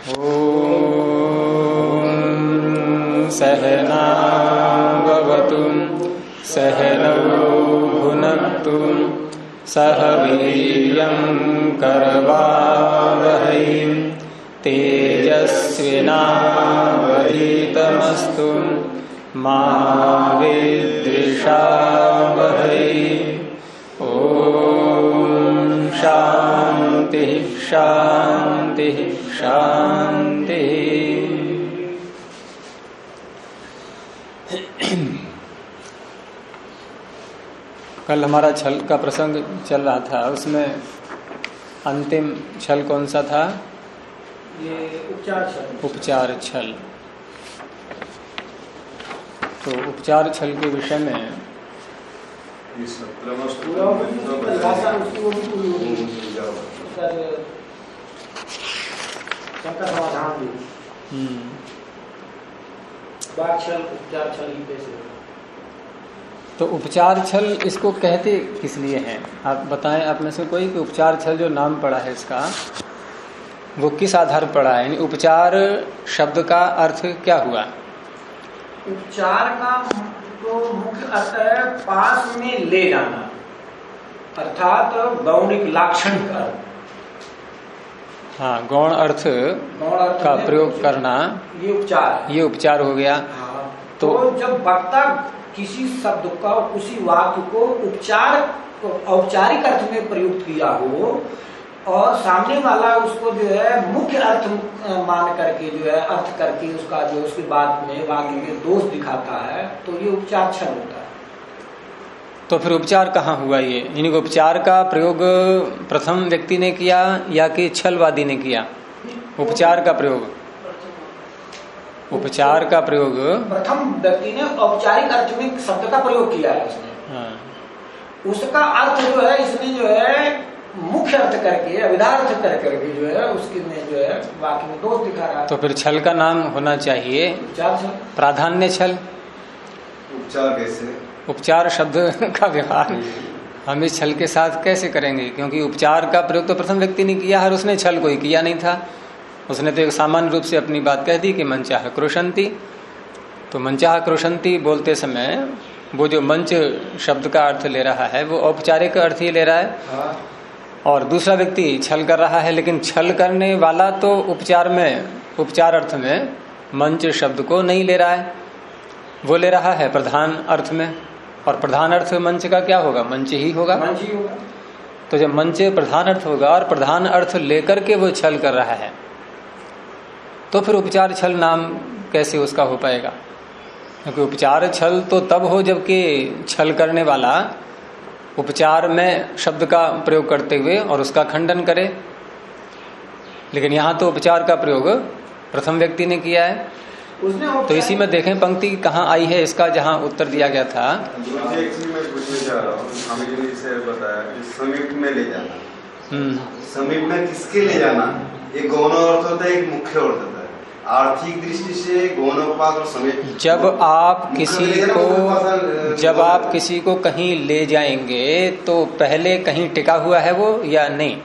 ॐ सहनावतु सहनौ भुनक्तु सह वीर्यं करवावहै तेजस्विनावधीतमस्तु मा विद्विषावहै। ॐ शान्ति शान्ति शान्ति। कल हमारा छल का प्रसंग चल रहा था, उसमें अंतिम छल कौन सा था? ये उपचार छल। उपचार छल। तो उपचार छल के विषय में तो उपचार छल इसको कहते किस लिए हैं? आप बताएं, आप में से कोई कि उपचार छल जो नाम पड़ा है इसका वो किस आधार पड़ा है? यानी उपचार शब्द का अर्थ क्या हुआ? उपचार का तो मुख्य अर्थ है पास में ले जाना, अर्थात गौणिक लाक्षणिक अर्थ। हाँ, गौण अर्थ का प्रयोग करना, ये उपचार हो गया। हाँ, तो जब वक्ता किसी शब्द का, उसी वाक्य को औपचारिक अर्थ में प्रयुक्त किया हो और सामने वाला उसको जो है मुख्य अर्थ मान करके जो है अर्थ करके उसका जो उसकी बात में वाक्य में दोष दिखाता है, तो ये उपचार छल होता है। तो फिर उपचार कहाँ हुआ? ये यानी उपचार का प्रयोग प्रथम व्यक्ति ने किया या कि छलवादी ने किया? उपचार का प्रयोग, उपचार का प्रयोग प्रथम व्यक्ति ने औपचारिक अर्थ में शब्द का प्रयोग किया है उसने। हाँ। उसका अर्थ जो है इसने जो है मुख्य अर्थ करके, अविधार्थ करके जो है उसके में जो है वाक्य में दोष दिखा रहा है। तो फिर छल का नाम होना चाहिए उपचार छल, प्राधान्य छल। उपचार कैसे? उपचार शब्द का व्यवहार हम इस छल के साथ कैसे करेंगे? क्योंकि उपचार का प्रयोग तो प्रथम व्यक्ति ने किया और उसने छल कोई किया नहीं था। उसने तो एक सामान्य रूप से अपनी बात कह दी कि मंचाह क्रोशंती। तो मंचाह क्रोशंती बोलते समय वो जो मंच शब्द का अर्थ ले रहा है वो औपचारिक अर्थ ही ले रहा है। हाँ। और दूसरा व्यक्ति छल कर रहा है, लेकिन छल करने वाला तो उपचार में, उपचार अर्थ में मंच शब्द को नहीं ले रहा है, वो ले रहा है प्रधान अर्थ में। और प्रधान अर्थ मंच का क्या होगा? मंच ही होगा। मंच ही होगा। तो जब मंच प्रधान अर्थ होगा और प्रधान अर्थ लेकर के वो छल कर रहा है, तो फिर उपचार छल नाम कैसे उसका हो पाएगा? क्योंकि उपचार छल तो तब हो जबकि छल करने वाला उपचार में शब्द का प्रयोग करते हुए और उसका खंडन करे। लेकिन यहाँ तो उपचार का प्रयोग प्रथम व्यक्ति ने किया है। तो इसी में देखें पंक्ति कहाँ आई है इसका, जहाँ उत्तर दिया गया था। मैं पूछना चाह रहा हूँ, स्वामी जी ने इसे बताया कि समीप में ले जाना। समीप में किसके ले जाना? एक गौण अर्थ होता है, एक मुख्य अर्थ होता है। आर्थिक दृष्टि से गौणोपात और समीप। जब आप किसी को कहीं ले जाएंगे तो पहले कहीं टिका हुआ है वो या नहीं?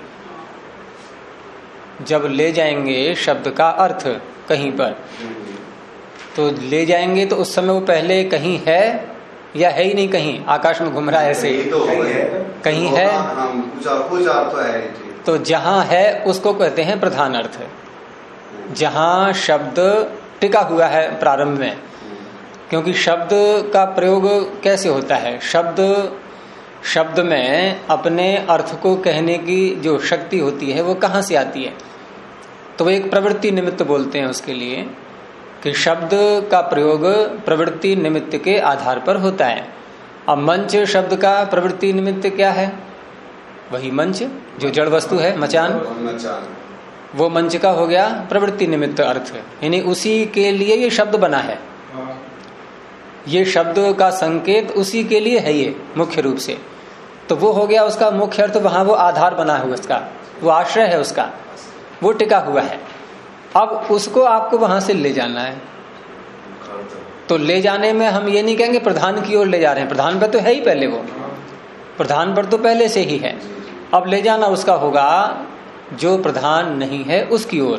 जब ले जाएंगे शब्द का अर्थ कहीं पर, तो ले जाएंगे तो उस समय वो पहले कहीं है या है ही नहीं? कहीं आकाश में घूम रहा है ऐसे तो कहीं है। कुछ अर्थ है। तो जहां है उसको कहते हैं प्रधान अर्थ। जहां शब्द टिका हुआ है प्रारंभ में, क्योंकि शब्द का प्रयोग कैसे होता है? शब्द में अपने अर्थ को कहने की जो शक्ति होती है वो कहाँ से आती है? तो वो एक प्रवृत्ति निमित्त बोलते हैं उसके लिए कि शब्द का प्रयोग प्रवृत्ति निमित्त के आधार पर होता है। अब मंच शब्द का प्रवृत्ति निमित्त क्या है? वही मंच जो जड़ वस्तु है, मचान। वो मंच का हो गया प्रवृत्ति निमित्त अर्थ, यानी उसी के लिए ये शब्द बना है। ये शब्द का संकेत उसी के लिए है ये मुख्य रूप से। तो वो हो गया उसका मुख्य अर्थ, वहां वो आधार बना है उसका, वो आश्रय है उसका, वो टिका हुआ है। अब उसको आपको वहां से ले जाना है। तो ले जाने में हम ये नहीं कहेंगे प्रधान की ओर ले जा रहे हैं, प्रधान पर तो है ही पहले, वो प्रधान पर तो पहले से ही है। अब ले जाना उसका होगा जो प्रधान नहीं है उसकी ओर,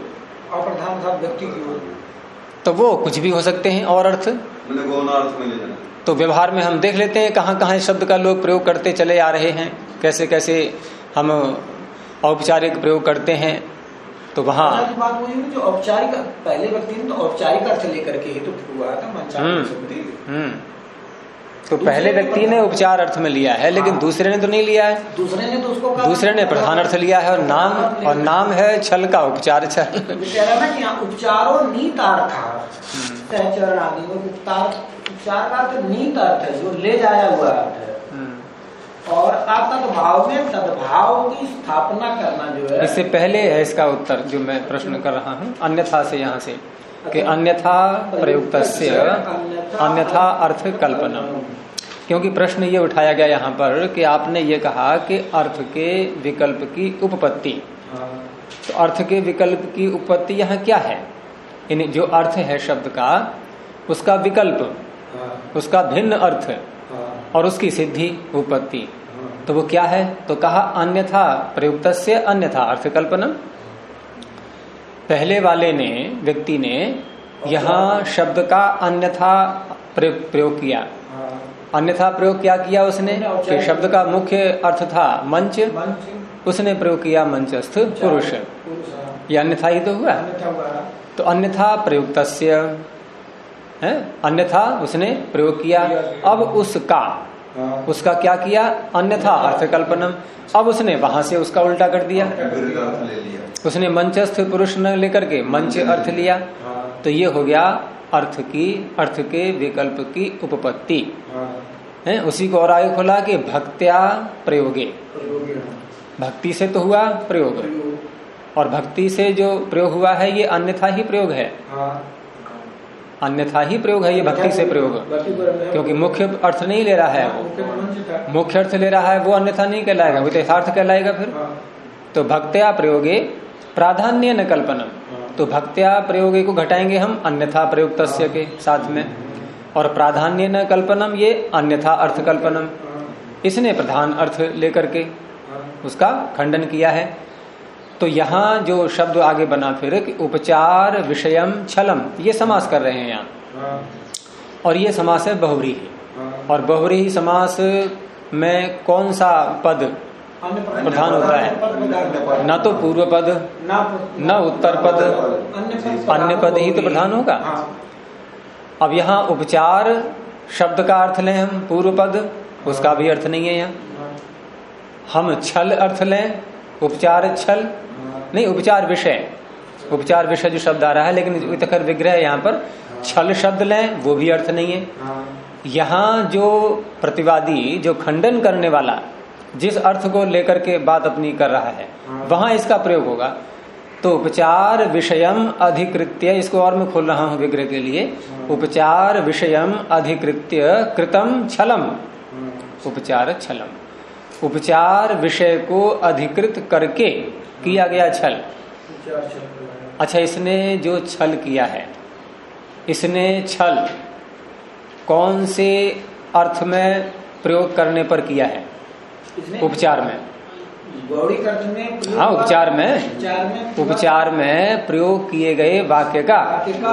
अप्रधान था व्यक्ति की ओर, तो वो कुछ भी हो सकते हैं और अर्थ, मैंने गौण अर्थ में ले जाना। तो व्यवहार में हम देख लेते हैं कहाँ कहाँ इस शब्द का लोग प्रयोग करते चले आ रहे हैं, कैसे कैसे हम औपचारिक प्रयोग करते हैं। तो वहाँ बात वही है जो औपचारिक, पहले व्यक्ति ने तो औपचारिक अर्थ लेकर के ही तो हुआ था मंचारिक शब्द। तो पहले व्यक्ति ने उपचार अर्थ में लिया है, लेकिन दूसरे ने तो नहीं लिया है। दूसरे ने तो उसको दूसरे ने प्रधान अर्थ लिया है, और नाम है छल का, उपचार छल। कह रहा ना कि यहाँ उपचारो नीतार्थ सहचरण आदि में उपचार का अर्थ नीत अर्थ है, जो ले जाया हुआ अर्थ है। और आप तद्भाव में तद्भाव की स्थापना करना जो है, इससे पहले है इसका उत्तर जो मैं प्रश्न कर रहा हूँ अन्यथा से, यहाँ से कि अन्यथा प्रयुक्तस्य अन्यथा अर्थ कल्पना। क्योंकि प्रश्न ये उठाया गया यहाँ पर कि आपने ये कहा कि अर्थ के विकल्प की उपपत्ति, तो अर्थ के विकल्प की उपपत्ति यहाँ क्या है? इन जो अर्थ है शब्द का, उसका विकल्प, उसका भिन्न अर्थ और उसकी सिद्धि उपपत्ति, तो वो क्या है? तो कहा अन्यथा प्रयुक्तस्य अन्यथा अर्थ कल्पना। पहले वाले ने, व्यक्ति ने यहाँ शब्द का अन्यथा प्रयोग किया। अन्यथा प्रयोग क्या किया उसने कि शब्द का मुख्य अर्थ था मंच, उसने प्रयोग किया मंचस्थ पुरुष, ये अन्यथा ही तो हुआ। तो अन्यथा प्रयुक्तस्य है, अन्यथा उसने प्रयोग किया। अब उसका क्या किया? अन्यथा अर्थ कल्पनम। अब उसने वहां से उसका उल्टा कर दिया, उसने मंचस्थ पुरुष न लेकर के मंच अर्थ लिया। तो ये हो गया अर्थ के विकल्प की उपपत्ति है। उसी को और आगे खोला कि भक्त्या प्रयोगे, भक्ति से तो हुआ प्रयोग, और भक्ति से जो प्रयोग हुआ है ये अन्यथा ही प्रयोग है, अन्यथा ही प्रयोग है ये भक्ति से प्रयोग, क्योंकि मुख्य अर्थ नहीं ले रहा है वो, मुख्य अर्थ ले रहा है वो अन्यथा नहीं कहलाएगा, वो तो यथार्थ कहलाएगा फिर। तो भक्त्या प्रयोगे प्राधान्य न कल्पनम, तो भक्त्या प्रयोगे को घटाएंगे हम अन्यथा प्रयुक्तस्य के साथ में, और प्राधान्य न कल्पनम ये अन्यथा अर्थ कल्पनम। इसने प्रधान अर्थ लेकर के उसका खंडन किया है। तो यहाँ जो शब्द आगे बना फिर कि उपचार विषयम छलम, ये समास कर रहे हैं यहाँ, और ये समास है बहुव्रीहि। और बहुव्रीहि समास में कौन सा पद प्रधान होता है? न तो पूर्व पद न उत्तर पद, अन्य पद ही तो प्रधान होगा। अब यहाँ उपचार शब्द का अर्थ लें हम पूर्व पद, उसका भी अर्थ नहीं है यहाँ। हम छल अर्थ लें, उपचार छल नहीं, उपचार विषय जो शब्द आ रहा है, लेकिन इतकर विग्रह यहाँ पर छल शब्द लें, वो भी अर्थ नहीं है। यहाँ जो प्रतिवादी, जो खंडन करने वाला जिस अर्थ को लेकर के बात अपनी कर रहा है, वहां इसका प्रयोग होगा। तो उपचार विषयम अधिकृत्य, इसको और मैं खोल रहा हूं विग्रह के लिए, उपचार विषयम अधिकृत्य कृतम छलम, उपचार छलम, उपचार विषय को अधिकृत करके किया गया छल। अच्छा, इसने जो छल किया है, इसने छल कौन से अर्थ में प्रयोग करने पर किया है? उपचार में, हाँ उपचार में प्रयोग किए गए वाक्य का,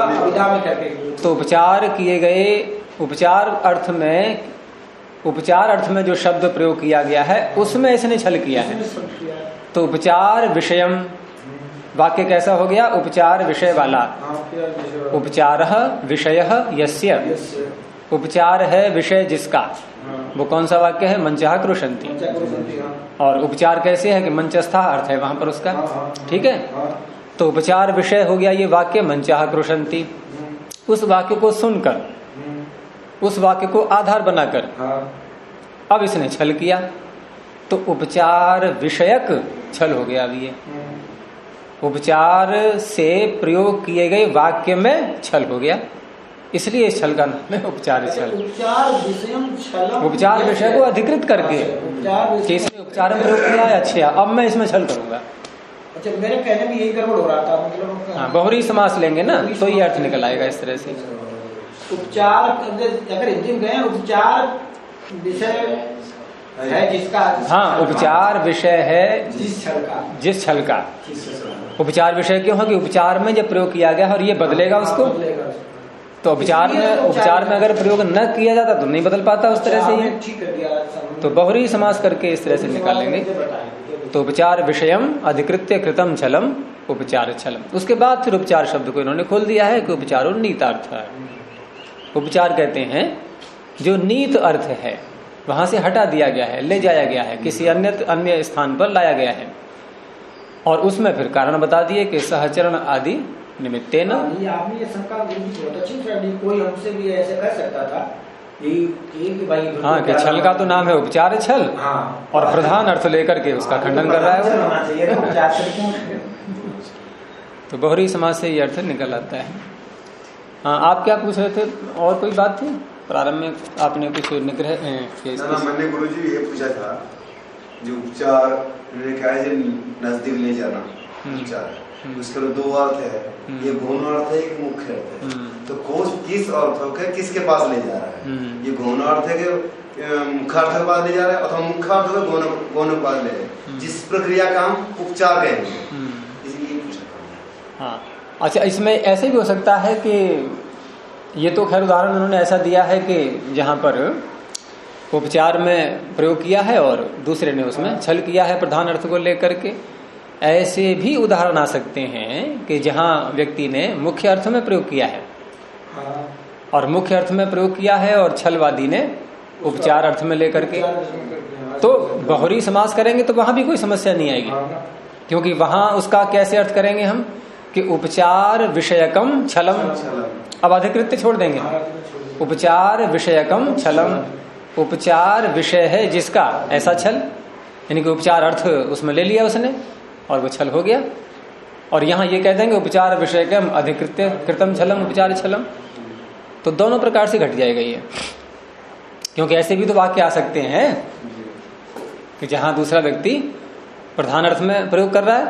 तो उपचार किए गए उपचार अर्थ में जो शब्द प्रयोग किया गया है उसमें इसने छल किया है। तो उपचार विषयम वाक्य कैसा हो गया? उपचार विषय वाला। उपचारः विषयः यस्य, उपचार है विषय जिसका, वो कौन सा वाक्य है? मंचः कृषन्ति। और उपचार कैसे है कि मंचस्था अर्थ है वहां पर उसका, ठीक है। तो उपचार विषय हो गया ये वाक्य मंचः कृषन्ति। उस वाक्य को सुनकर, उस वाक्य को आधार बनाकर अब इसने छल किया, तो उपचार विषयक छल हो गया। अभी ये उपचार से प्रयोग किए गए वाक्य में छल हो गया, इसलिए छल का नाम है उपचार छल। उपचार विषय को अधिकृत करके कि इसने उपचार में प्रयोग किया है, अच्छा अब मैं इसमें छल करूंगा। अच्छा, मेरे कहने में यही गड़बड़ हो रहा था, मतलब हाँ, बहुरी समास लेंगे ना तो ये अर्थ निकल आएगा इस तरह से। उपचार अगर हिंदी में गए उपचार विषय है जिसका, हाँ, उपचार विषय है जिस छल का। उपचार विषय क्यों है कि उपचार में जब प्रयोग किया गया और ये बदलेगा उसको, तो उपचार में अगर प्रयोग न किया जाता तो नहीं बदल पाता उस तरह से ये। तो बहुरी समास करके इस तरह से निकालेंगे। तो उपचार विषयम अधिकृत्य कृतम छलम उपचार छलम। उसके बाद फिर उपचार शब्द को इन्होंने खोल दिया है कि उपचारो नीतार्थ है। उपचार कहते हैं जो नीत अर्थ है, वहां से हटा दिया गया है, ले जाया गया है, किसी अन्य स्थान पर लाया गया है। और उसमें फिर कारण बता दिए कि सहचरण आदि निमित्तेन। आपने ये शंका बहुत अच्छी कर, कोई हमसे भी ऐसे कर सकता था कि भाई हाँ, कि छल का तो नाम है उपचार छल, हाँ, और प्रधान अर्थ लेकर के उसका खंडन कर रहा है। तो बहुरी समाज से ये अर्थ निकल आता है। हाँ, आप क्या पूछ रहे थे? और कोई बात थी प्रारंभ में? आपने कुछ निग्रह मैंने गुरु जी ये पूछा था, जो उपचार क्या है, नजदीक ले जाना उपचार, उसके दो अर्थ है, ये गौण अर्थ है, एक मुख्य अर्थ है। तो किस अर्थ के किसके पास ले जा रहा है? ये गौण अर्थ है कि मुख्य अर्थ के पास ले जा रहा है, अथवा मुख्य अर्थ को गौण के पास ले जा रहा है, जिस प्रक्रिया का हम उपचार कहेंगे, इसलिए पूछा था। हाँ, अच्छा, इसमें ऐसे भी हो सकता है कि ये तो खैर उदाहरण उन्होंने ऐसा दिया है कि जहां पर उपचार में प्रयोग किया है और दूसरे ने उसमें छल किया है प्रधान अर्थ को लेकर के। ऐसे भी उदाहरण आ सकते हैं कि जहां व्यक्ति ने मुख्य अर्थ में प्रयोग किया है और मुख्य अर्थ में प्रयोग किया है और छलवादी ने उपचार अर्थ में लेकर के, तो बहुरी समास करेंगे तो वहां भी कोई समस्या नहीं आएगी, क्योंकि वहां उसका कैसे अर्थ करेंगे हम कि उपचार विषयकम छलम। अब अधिकृत्य छोड़ देंगे, उपचार विषयकम छलम। उपचार विषय है जिसका ऐसा छल, यानी कि उपचार अर्थ उसमें ले लिया उसने और वो छल हो गया। और यहां ये कह देंगे उपचार विषयकम अधिकृत्य कृतम छलम उपचार छलम, तो दोनों प्रकार से घट जाएगा ये। क्योंकि ऐसे भी तो वाक्य आ सकते हैं कि जहां दूसरा व्यक्ति प्रधान अर्थ में प्रयोग कर रहा है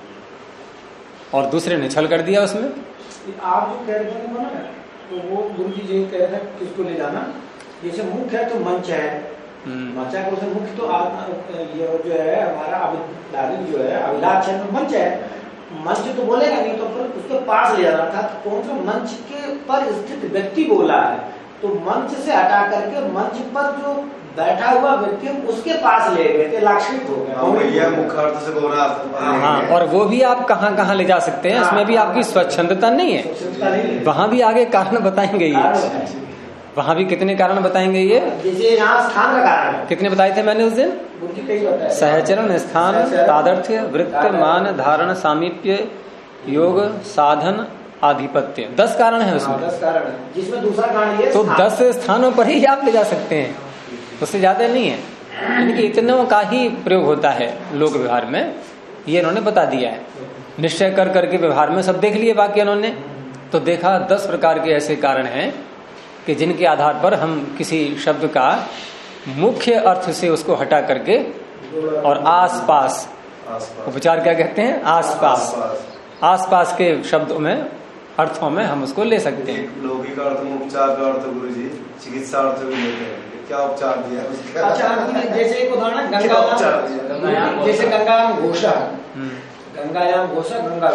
और दूसरे ने छल कर दिया उसमें। आप जो कह रहे थे तो वो गुरु जी जो कह रहे थे किसको ले जाना, जैसे मुख्य है तो मंच है, मंचा को से मुख्य तो ये जो है हमारा अभिलाष जो है, अभिलाष है तो मंच है, मंच तो बोलेगा नहीं, तो फिर उसके पास ले जाना था। तो कौन सा मंच के पर स्थित व्यक्ति बोला है, तो मंच से हटा करके मंच पर जो बैठा हुआ व्यक्ति उसके पास ले गए थे, लाक्षणिक हो गया। मुख्य अर्थ से बोला। हाँ, और वो भी आप कहाँ कहाँ ले जा सकते हैं, इसमें भी आपकी स्वच्छंदता नहीं है। वहां भी आगे कारण बताएंगे ये, वहां भी कितने कारण बताएंगे ये। जैसे यहाँ स्थान का कारण कितने बताए थे मैंने उस दिन? सहचरण, स्थान, तादर्थ्य, वृत्त, मान, धारण, सामीप्य, योग, साधन, आधिपत्य, 10 कारण है उसमें। 10 कारण है, जिसमें दूसरा कारण ये तो 10 स्थानों पर ही आप ले जा सकते हैं, उससे ज्यादा नहीं है। यानी कि इतनों का ही प्रयोग होता है लोक व्यवहार में, ये इन्होंने बता दिया है। निश्चय कर करके व्यवहार में सब देख लिए वाक्य इन्होंने, तो देखा 10 प्रकार के ऐसे कारण हैं कि जिनके आधार पर हम किसी शब्द का मुख्य अर्थ से उसको हटा करके और आसपास, उपचार क्या कहते हैं, आसपास के शब्दों में, अर्थों में हम उसको ले सकते हैं। लौकिक अर्थ में उपचार का अर्थ गुरु जी चिकित्सा अर्थ भी लेते हैं, क्या उपचार दिया? अच्छा, जैसे एक उदाहरण गंगायाम, जैसे गंगायाम घोषा, गंगायाम घोषा, गंगा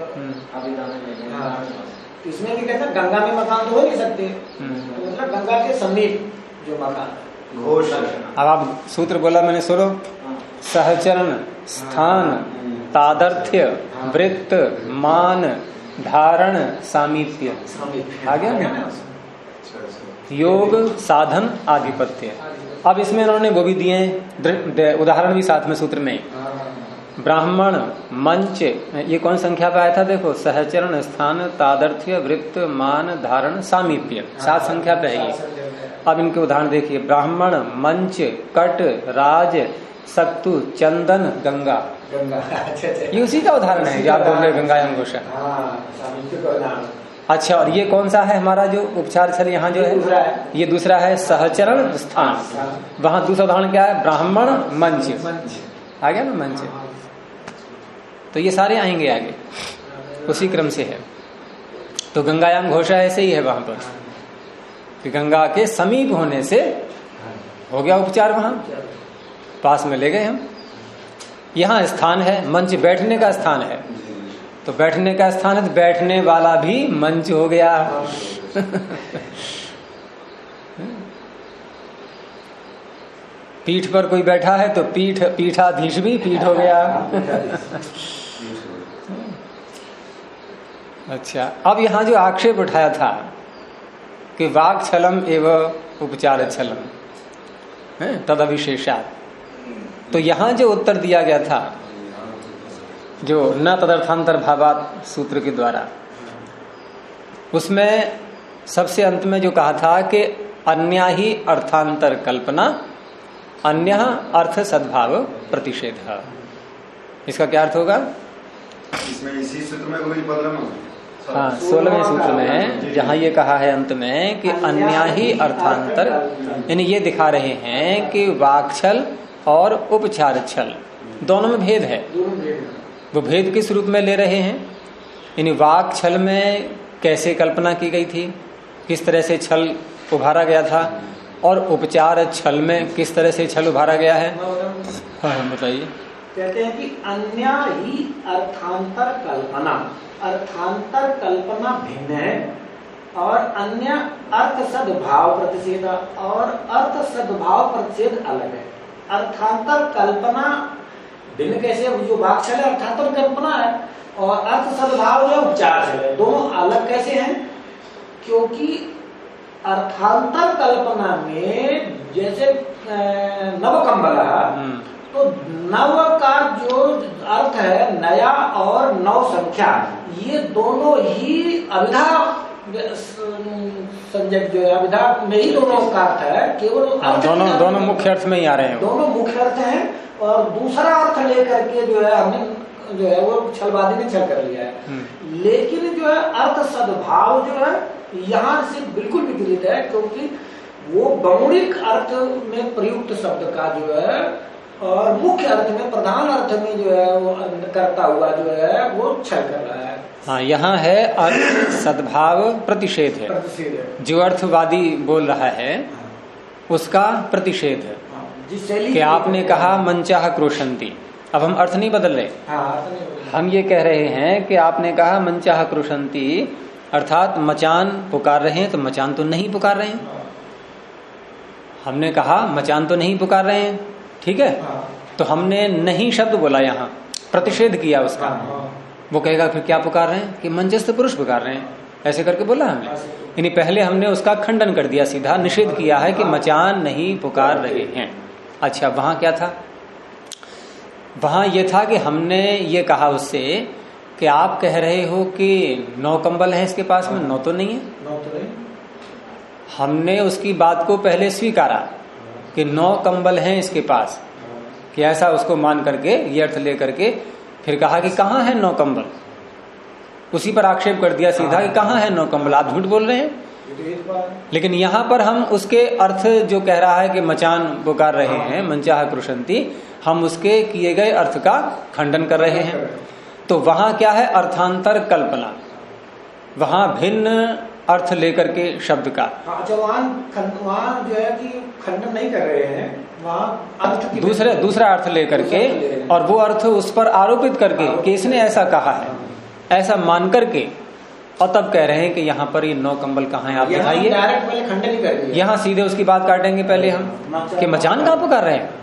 इसमें भी कहते हैं गंगा में मकान तो हो नहीं सकते, तो मतलब गंगा के समीप जो मकान घोष। अब आप सूत्र बोला मैंने, सुनो, सहचरण, स्थान, तादर्थ्य, वृत्त, मान, धारण, सामीप्य, आ गया ना, योग, साधन, आधिपत्य। अब इसमें इन्होंने वो भी दिए उदाहरण भी साथ में सूत्र में। ब्राह्मण, मंच, ये कौन संख्या पे आया था देखो, सहचरण, स्थान, तादर्थ्य, वृत्त, मान, धारण, सामीप्य, 7 संख्या पे है ये। अब इनके उदाहरण देखिए, ब्राह्मण, मंच, कट, राज, सक्तु, चंदन, गंगा। ये उसी का उदाहरण है जो आप बोल रहे गंगायाम घोषा। अच्छा, और ये कौन सा है हमारा जो उपचार छल यहाँ जो है, ये दूसरा है सहचरण, स्थान। वहां दूसरा उदाहरण क्या है, ब्राह्मण, मंच, आ गया ना मंच। तो ये सारे आएंगे आगे, उसी क्रम से है। तो गंगायाम घोषा ऐसे ही है वहां पर कि गंगा के समीप होने से हो गया उपचार वहां। पास में ले गए हम। यहाँ स्थान है, मंच बैठने का स्थान है, तो बैठने का स्थान है तो बैठने वाला भी मंच हो गया। पीठ पर कोई बैठा है तो पीठाधीश भी पीठ हो गया। अच्छा, अब यहाँ जो आक्षेप उठाया था कि वाक् छलम एवं उपचार छलम तदविशेषात्, तो यहाँ जो उत्तर दिया गया था, जो न तदर्थांतर भावात् सूत्र के द्वारा, उसमें सबसे अंत में जो कहा था कि अन्या ही अर्थांतर कल्पना अन्य अर्थ सद्भाव प्रतिषेध। इसका क्या अर्थ होगा? इसमें इसी सूत्र में कोई 15 हाँ 16वें सूत्र में है, जहाँ ये कहा है अंत में कि अन्या ही अर्थांतर, यानी ये दिखा रहे हैं कि वाक्छल और उपचार छल दोनों में भेद है। वो भेद किस रूप में ले रहे हैं? यानी वाक् छल में कैसे कल्पना की गई थी, किस तरह से छल उभारा गया था, और उपचार छल में किस तरह से छल उभारा गया है। हाँ बताइए। कहते हैं कि अन्य ही अर्थांतर कल्पना, अर्थांतर कल्पना भिन्न है और अन्य अर्थ सद्भाव प्रतिषेध और अर्थ सद्भाव प्रतिषेध अलग है। अर्थांतर कल्पना भिन्न कैसे? जो वाक् छल है अर्थांतर कल्पना है, और अर्थ सद्भाव जो उपचार छल है, दोनों अलग कैसे हैं? क्योंकि अर्थांतर कल्पना में जैसे नवकंबल, तो नव का जो अर्थ है नया और नव संख्या, ये दोनों ही अभिधा संजक जो है अभिधा में ही दोनों का अर्थ है, केवल दोनों मुख्य अर्थ में ही आ रहे हैं, दोनों मुख्य अर्थ हैं। और दूसरा अर्थ लेकर के जो है हमने जो है वो छलवादी ने छल कर लिया है। लेकिन जो है अर्थ सद्भाव जो है यहाँ से बिल्कुल विपरीत है, क्योंकि वो गौणिक अर्थ में प्रयुक्त शब्द का जो है और मुख्य अर्थ में प्रधान अर्थ में जो है वो करता हुआ जो है वो छल कर रहा है। हाँ, यहाँ है अर्थ सद्भाव प्रतिषेध है, जो अर्थवादी बोल रहा है उसका प्रतिषेध है। कि आपने कहा मंचाह क्रोशंती, अब हम अर्थ नहीं बदल रहे, हम ये कह रहे हैं कि आपने कहा मंचाह क्रोशंती, अर्थात मचान पुकार रहे हैं, तो मचान तो नहीं पुकार रहे हैं। हमने कहा मचान तो नहीं पुकार रहे हैं, ठीक है, तो हमने नहीं शब्द बोला, यहाँ प्रतिषेध किया उसका। वो कहेगा फिर क्या पुकार रहे हैं? कि मंचस्थ पुरुष पुकार रहे हैं, ऐसे करके बोला हमने। यानी पहले हमने उसका खंडन कर दिया, सीधा निषेध किया है कि मचान नहीं पुकार रहे हैं। अच्छा, वहां क्या था? वहां ये था कि हमने ये कहा उससे कि आप कह रहे हो कि 9 कंबल है इसके पास में, 9 तो नहीं है। हमने उसकी बात को पहले स्वीकारा कि 9 कंबल हैं इसके पास, कि ऐसा उसको मान करके ये अर्थ ले करके फिर कहा कि कहाँ है 9 कंबल। उसी पर आक्षेप कर दिया सीधा कि कहाँ है 9 कंबल, आप झूठ बोल रहे हैं। लेकिन यहाँ पर हम उसके अर्थ जो कह रहा है कि मचान पुकार रहे हैं, मंचाह क्रुशंती, हम उसके किए गए अर्थ का खंडन कर रहे हैं। तो वहां क्या है? अर्थांतर कल्पना, वहां भिन्न अर्थ लेकर के शब्द का। अच्छा, वहाँ जो है कि खंडन नहीं कर रहे हैं, वहाँ अर्थ की दूसरा अर्थ लेकर के, और वो अर्थ उस पर आरोपित करके कि इसने ऐसा कहा है, ऐसा मान करके, और तब कह रहे हैं कि यहाँ पर ये 9 कंबल कहाँ है, आप दिखाइए। पहले खंडन ही कर दिया, यहाँ सीधे उसकी बात काटेंगे पहले हम कि मचान कहाँ पुकार रहे हैं,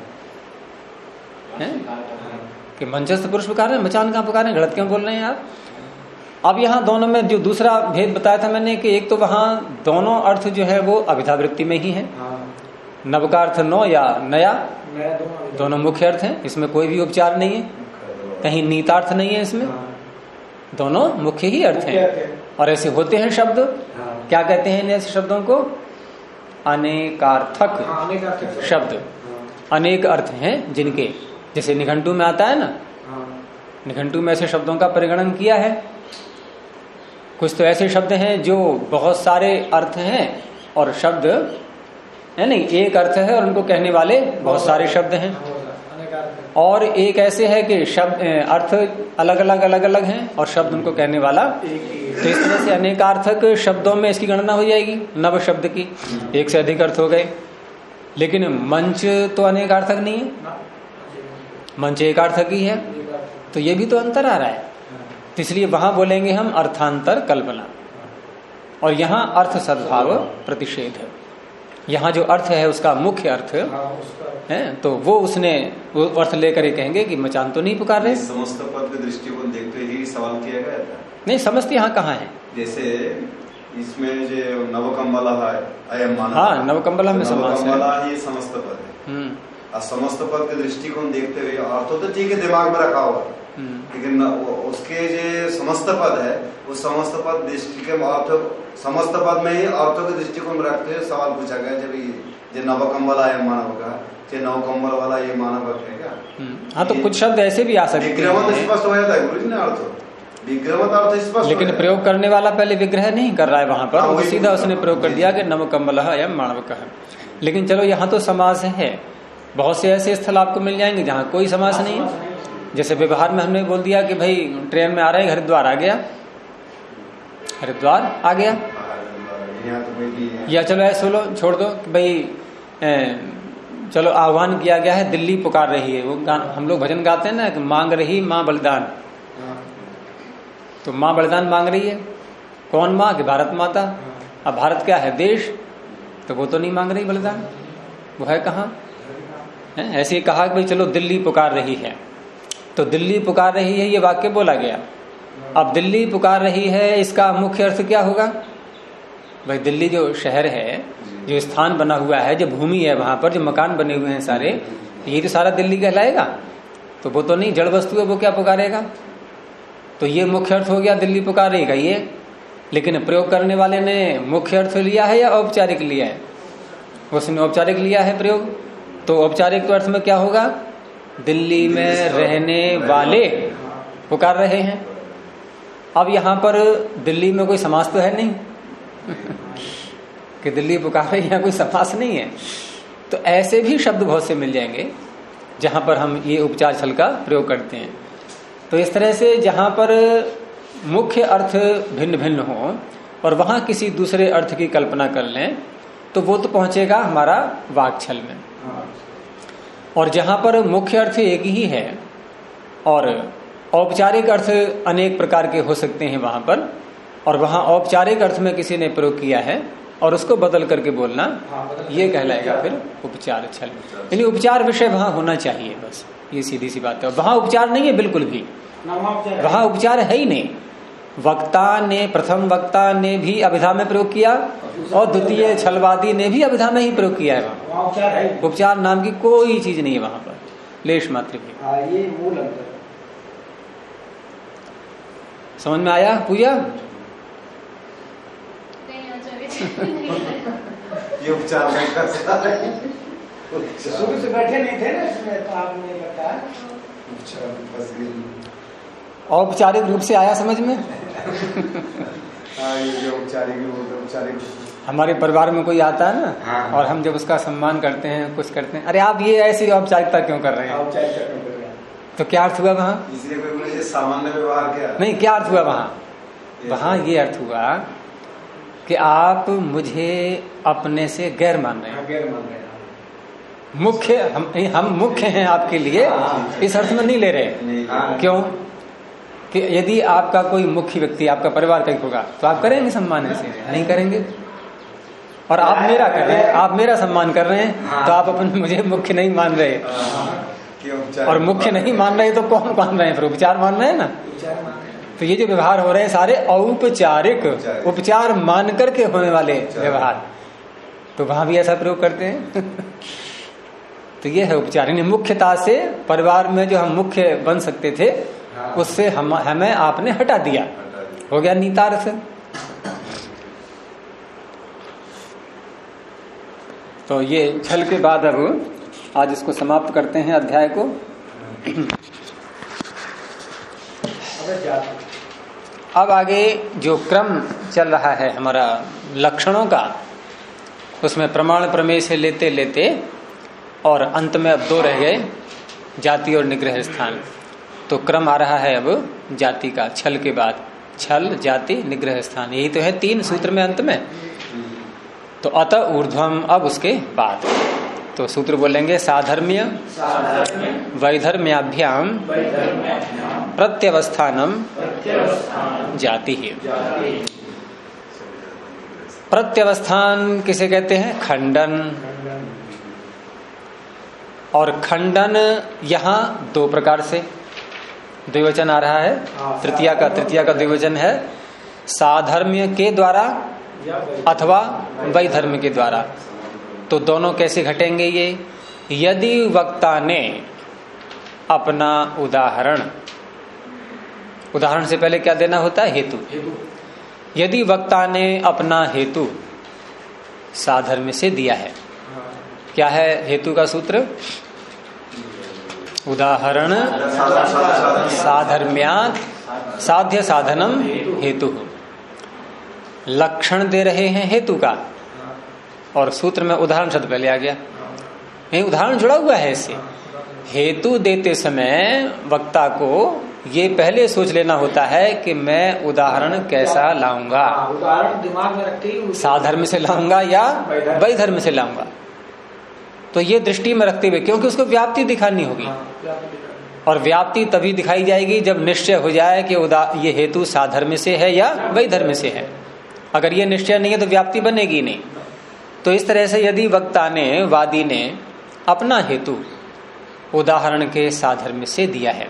कि मंचस्थ पुरुष पुकार रहे हैं, मचान कहाँ पुकार रहे हैं, गलत क्यों बोल रहे हैं आप। अब यहाँ दोनों में जो दूसरा भेद बताया था मैंने कि एक तो वहाँ दोनों अर्थ जो है वो अभिधावृत्ति में ही है, नव का अर्थ 9 या नया, दोनों मुख्य अर्थ हैं, इसमें कोई भी उपचार नहीं है, कहीं नीतार्थ नहीं है, इसमें दोनों मुख्य ही अर्थ हैं। और ऐसे होते हैं शब्द, क्या कहते हैं ऐसे शब्दों को? अनेकार्थक शब्द, अनेक अर्थ हैं जिनके, जैसे निघंटू में आता है ना, निघंटू में ऐसे शब्दों का परिगणन किया है। कुछ तो ऐसे शब्द हैं जो बहुत सारे अर्थ हैं और शब्द है नहीं, एक अर्थ है और उनको कहने वाले बहुत सारे शब्द हैं। और एक ऐसे है कि शब्द अर्थ अलग अलग हैं और शब्द उनको कहने वाला। तो इस तरह से अनेकार्थक शब्दों में इसकी गणना हो जाएगी, नव शब्द की, एक से अधिक अर्थ हो गए। लेकिन मंच तो अनेकार्थक नहीं है, मंच एकार्थक ही है, तो ये भी तो अंतर आ रहा है। तो इसलिए वहां बोलेंगे हम अर्थांतर कल्पना, और यहाँ अर्थ सद्भाव प्रतिषेध है। यहाँ जो अर्थ है उसका मुख्य अर्थ है, तो वो उसने वो अर्थ लेकर ये कहेंगे कि मचान तो नहीं पुकार रहे। समस्त पद के दृष्टिकोण देखते ही सवाल किया गया था। नहीं, समस्त यहाँ कहाँ है? जैसे इसमें जो नवकम्बला है अयम मानव, हाँ, नवकम्बला में समास है, नवकम्बला ये समस्त पद है। और समस्त पद के दृष्टिकोण देखते हुए अर्थ तो ठीक है दिमाग में रखा हुआ, लेकिन उसके जो समस्त पद है उस समस्त पद दृष्टि के अर्थ समस्त पद में ही अर्थों के दृष्टिकोण में रखते हुए सवाल पूछा गया जब ये नवकम्बल है मानव का, ये नवकम्बल वाला ये मानव है क्या? हाँ, तो कुछ शब्द ऐसे भी आ सकते हैं, स्पष्ट हो जाता है गुरु जी ने अर्थ, विग्रह अर्थ स्पष्ट, लेकिन प्रयोग करने वाला पहले विग्रह नहीं कर रहा है वहां पर, वो सीधा उसने प्रयोग कर दिया कि नवकम्बल अयम मानव का। लेकिन चलो यहाँ तो समास है, बहुत से ऐसे स्थल आपको मिल जाएंगे जहाँ कोई समास नहीं है। जैसे व्यवहार में हमने बोल दिया कि भाई ट्रेन में आ रहे हैं, हरिद्वार आ गया, हरिद्वार आ गया, या चलो ऐसे बोलो छोड़ दो कि भाई चलो आह्वान किया गया है, दिल्ली पुकार रही है, वो हम लोग भजन गाते हैं ना कि मांग रही माँ बलिदान, तो माँ बलिदान मांग रही है, कौन माँ? कि भारत माता। अब भारत क्या है? देश, तो वो तो नहीं मांग रही बलिदान, वो है कहाँ? ऐसे ही कहा कि भाई चलो दिल्ली पुकार रही है, तो दिल्ली पुकार रही है ये वाक्य बोला गया। अब दिल्ली पुकार रही है, इसका मुख्य अर्थ क्या होगा? भाई दिल्ली जो शहर है, जो स्थान बना हुआ है, जो भूमि है, वहां पर जो मकान बने हुए हैं सारे, ये तो सारा दिल्ली कहलाएगा, तो वो तो नहीं, जड़ वस्तु है, वो क्या पुकारेगा? तो ये मुख्य अर्थ हो गया, दिल्ली पुकारेगा ये। लेकिन प्रयोग करने वाले ने मुख्य अर्थ लिया है या औपचारिक लिया है? उसने औपचारिक लिया है प्रयोग, तो औपचारिक अर्थ में क्या होगा? दिल्ली में रहने वाले पुकार रहे हैं। अब यहां पर दिल्ली में कोई समास तो है नहीं कि दिल्ली पुकार रही है, कोई समास नहीं है। तो ऐसे भी शब्द बहुत से मिल जाएंगे जहां पर हम ये उपचार छल का प्रयोग करते हैं। तो इस तरह से जहां पर मुख्य अर्थ भिन्न भिन्न हो और वहां किसी दूसरे अर्थ की कल्पना कर लें, तो वो तो पहुंचेगा हमारा वाक्छल में। और जहां पर मुख्य अर्थ एक ही है और औपचारिक अर्थ अनेक प्रकार के हो सकते हैं वहां पर, और वहां औपचारिक अर्थ में किसी ने प्रयोग किया है और उसको बदल करके बोलना, ये कहलाएगा फिर उपचार छल। यानी उपचार विषय वहां होना चाहिए, बस ये सीधी सी बात है। वहां उपचार नहीं है बिल्कुल भी, वहां उपचार है ही नहीं। वक्ता ने, प्रथम वक्ता ने भी अभिधा में प्रयोग किया और द्वितीय छलवादी ने भी अभिधा में ही प्रयोग किया है। वहां उपचार नाम की कोई चीज नहीं है वहां पर, लेश मात्र भी। ये मूल अंतर समझ में आया पूजा? ये उपचार नहीं कर सकता, शुरू से बैठे नहीं थे ना इसमें, तो आपने बताया औपचारिक रूप से आया समझ में? औपचारिक हमारे परिवार में कोई आता है ना, और हम जब उसका सम्मान करते हैं, कुछ करते हैं, अरे आप ये ऐसी औपचारिकता क्यों कर रहे हैं? तो क्या अर्थ हुआ वहां? इसलिए कोई सामान्य व्यवहार क्या नहीं, क्या अर्थ हुआ वहां? वहां ये अर्थ हुआ कि आप मुझे अपने से गैर मान रहे हैं, गैर मान रहे हैं, मुख्य हम मुख्य हैं आपके लिए, इस अर्थ में नहीं ले रहे। क्यों? कि यदि आपका कोई मुख्य व्यक्ति आपका परिवार का ही होगा तो आप करेंगे सम्मान ऐसे? नहीं करेंगे। और आप मेरा कर रहे हैं, आप मेरा सम्मान कर रहे हैं, तो आप अपन मुझे मुख्य नहीं मान रहे। और मुख्य नहीं मान रहे तो कौन मान रहे हैं? फिर उपचार मान रहे हैं ना। तो ये जो व्यवहार हो रहे हैं सारे औपचारिक, उपचार मान करके होने वाले व्यवहार, तो वहां भी ऐसा प्रयोग करते हैं। तो ये है उपचार, यानी मुख्यता से परिवार में जो हम मुख्य बन सकते थे उससे हमें आपने हटा दिया, हो गया नीतार्थ। तो ये छल के बाद अब आज इसको समाप्त करते हैं अध्याय को। अब आगे जो क्रम चल रहा है हमारा लक्षणों का, उसमें प्रमाण प्रमेय से लेते लेते और अंत में अब 2 रह गए, जाति और निग्रह स्थान। तो क्रम आ रहा है अब जाति का, छल के बाद छल, जाति, निग्रह स्थान, यही तो है 3 सूत्र में अंत में। तो अतः ऊर्ध्वम, अब उसके बाद तो सूत्र बोलेंगे साधर्म्य वैधर्म्याभ्याम प्रत्यवस्थानम जाति ही। प्रत्यवस्थान किसे कहते हैं? खंडन। और खंडन यहां दो प्रकार से द्विवचन आ रहा है। तृतीया का द्विवचन है साधर्म्य के द्वारा अथवा वैधर्म्य के द्वारा। तो दोनों कैसे घटेंगे ये? यदि वक्ता ने अपना उदाहरण से पहले क्या देना होता है? हेतु। यदि वक्ता ने अपना हेतु साधर्म्य से दिया है, क्या है हेतु का सूत्र? उदाहरण साधर्म्यात् साध्य साधनम हेतु। लक्षण दे रहे हैं हेतु का और सूत्र में उदाहरण शब्द पहले आ गया। यही उदाहरण जुड़ा हुआ है इससे। हेतु देते समय वक्ता को ये पहले सोच लेना होता है कि मैं उदाहरण कैसा लाऊंगा। उदाहरण दिमाग में रखते ही साधर्म्य से लाऊंगा या वैधर्म्य से लाऊंगा। तो ये दृष्टि में रखते हुए, क्योंकि उसको व्याप्ति दिखानी होगी और व्याप्ति तभी दिखाई जाएगी जब निश्चय हो जाए कि ये हेतु साधर्म्य से है या वैधर्म्य से है। अगर ये निश्चय नहीं है तो व्याप्ति बनेगी नहीं। तो इस तरह से यदि वक्ता ने, वादी ने अपना हेतु उदाहरण के साधर्म्य से दिया है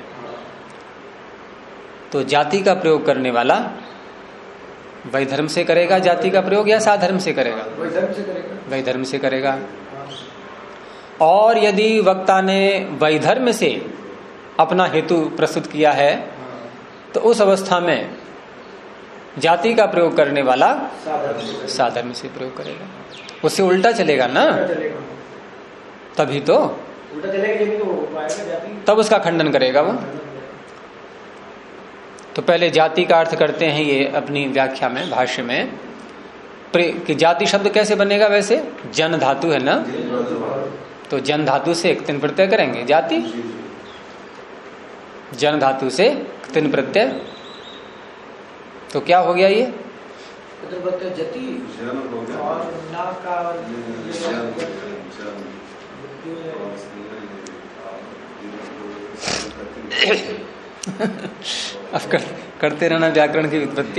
तो जाति का प्रयोग करने वाला वैधर्म से करेगा जाति का प्रयोग या साधर्म से करेगा? वैधर्म से करेगा। और यदि वक्ता ने वैधर्म से अपना हेतु प्रस्तुत किया है तो उस अवस्था में जाति का प्रयोग करने वाला साधर्म से प्रयोग करेगा। उससे उल्टा चलेगा ना, तभी तो उल्टा चलेगा, जब तो पाएगा जाति, तब उसका खंडन करेगा वो। तो पहले जाति का अर्थ करते हैं ये अपनी व्याख्या में, भाष्य में, कि जाति शब्द कैसे बनेगा? वैसे जन धातु है ना, तो जन धातु से एक तिन प्रत्यय करेंगे जाति। जन धातु से तिन प्रत्यय, तो क्या हो गया ये? जति और ना का अब करते रहना व्याकरण की व्युत्पत्ति।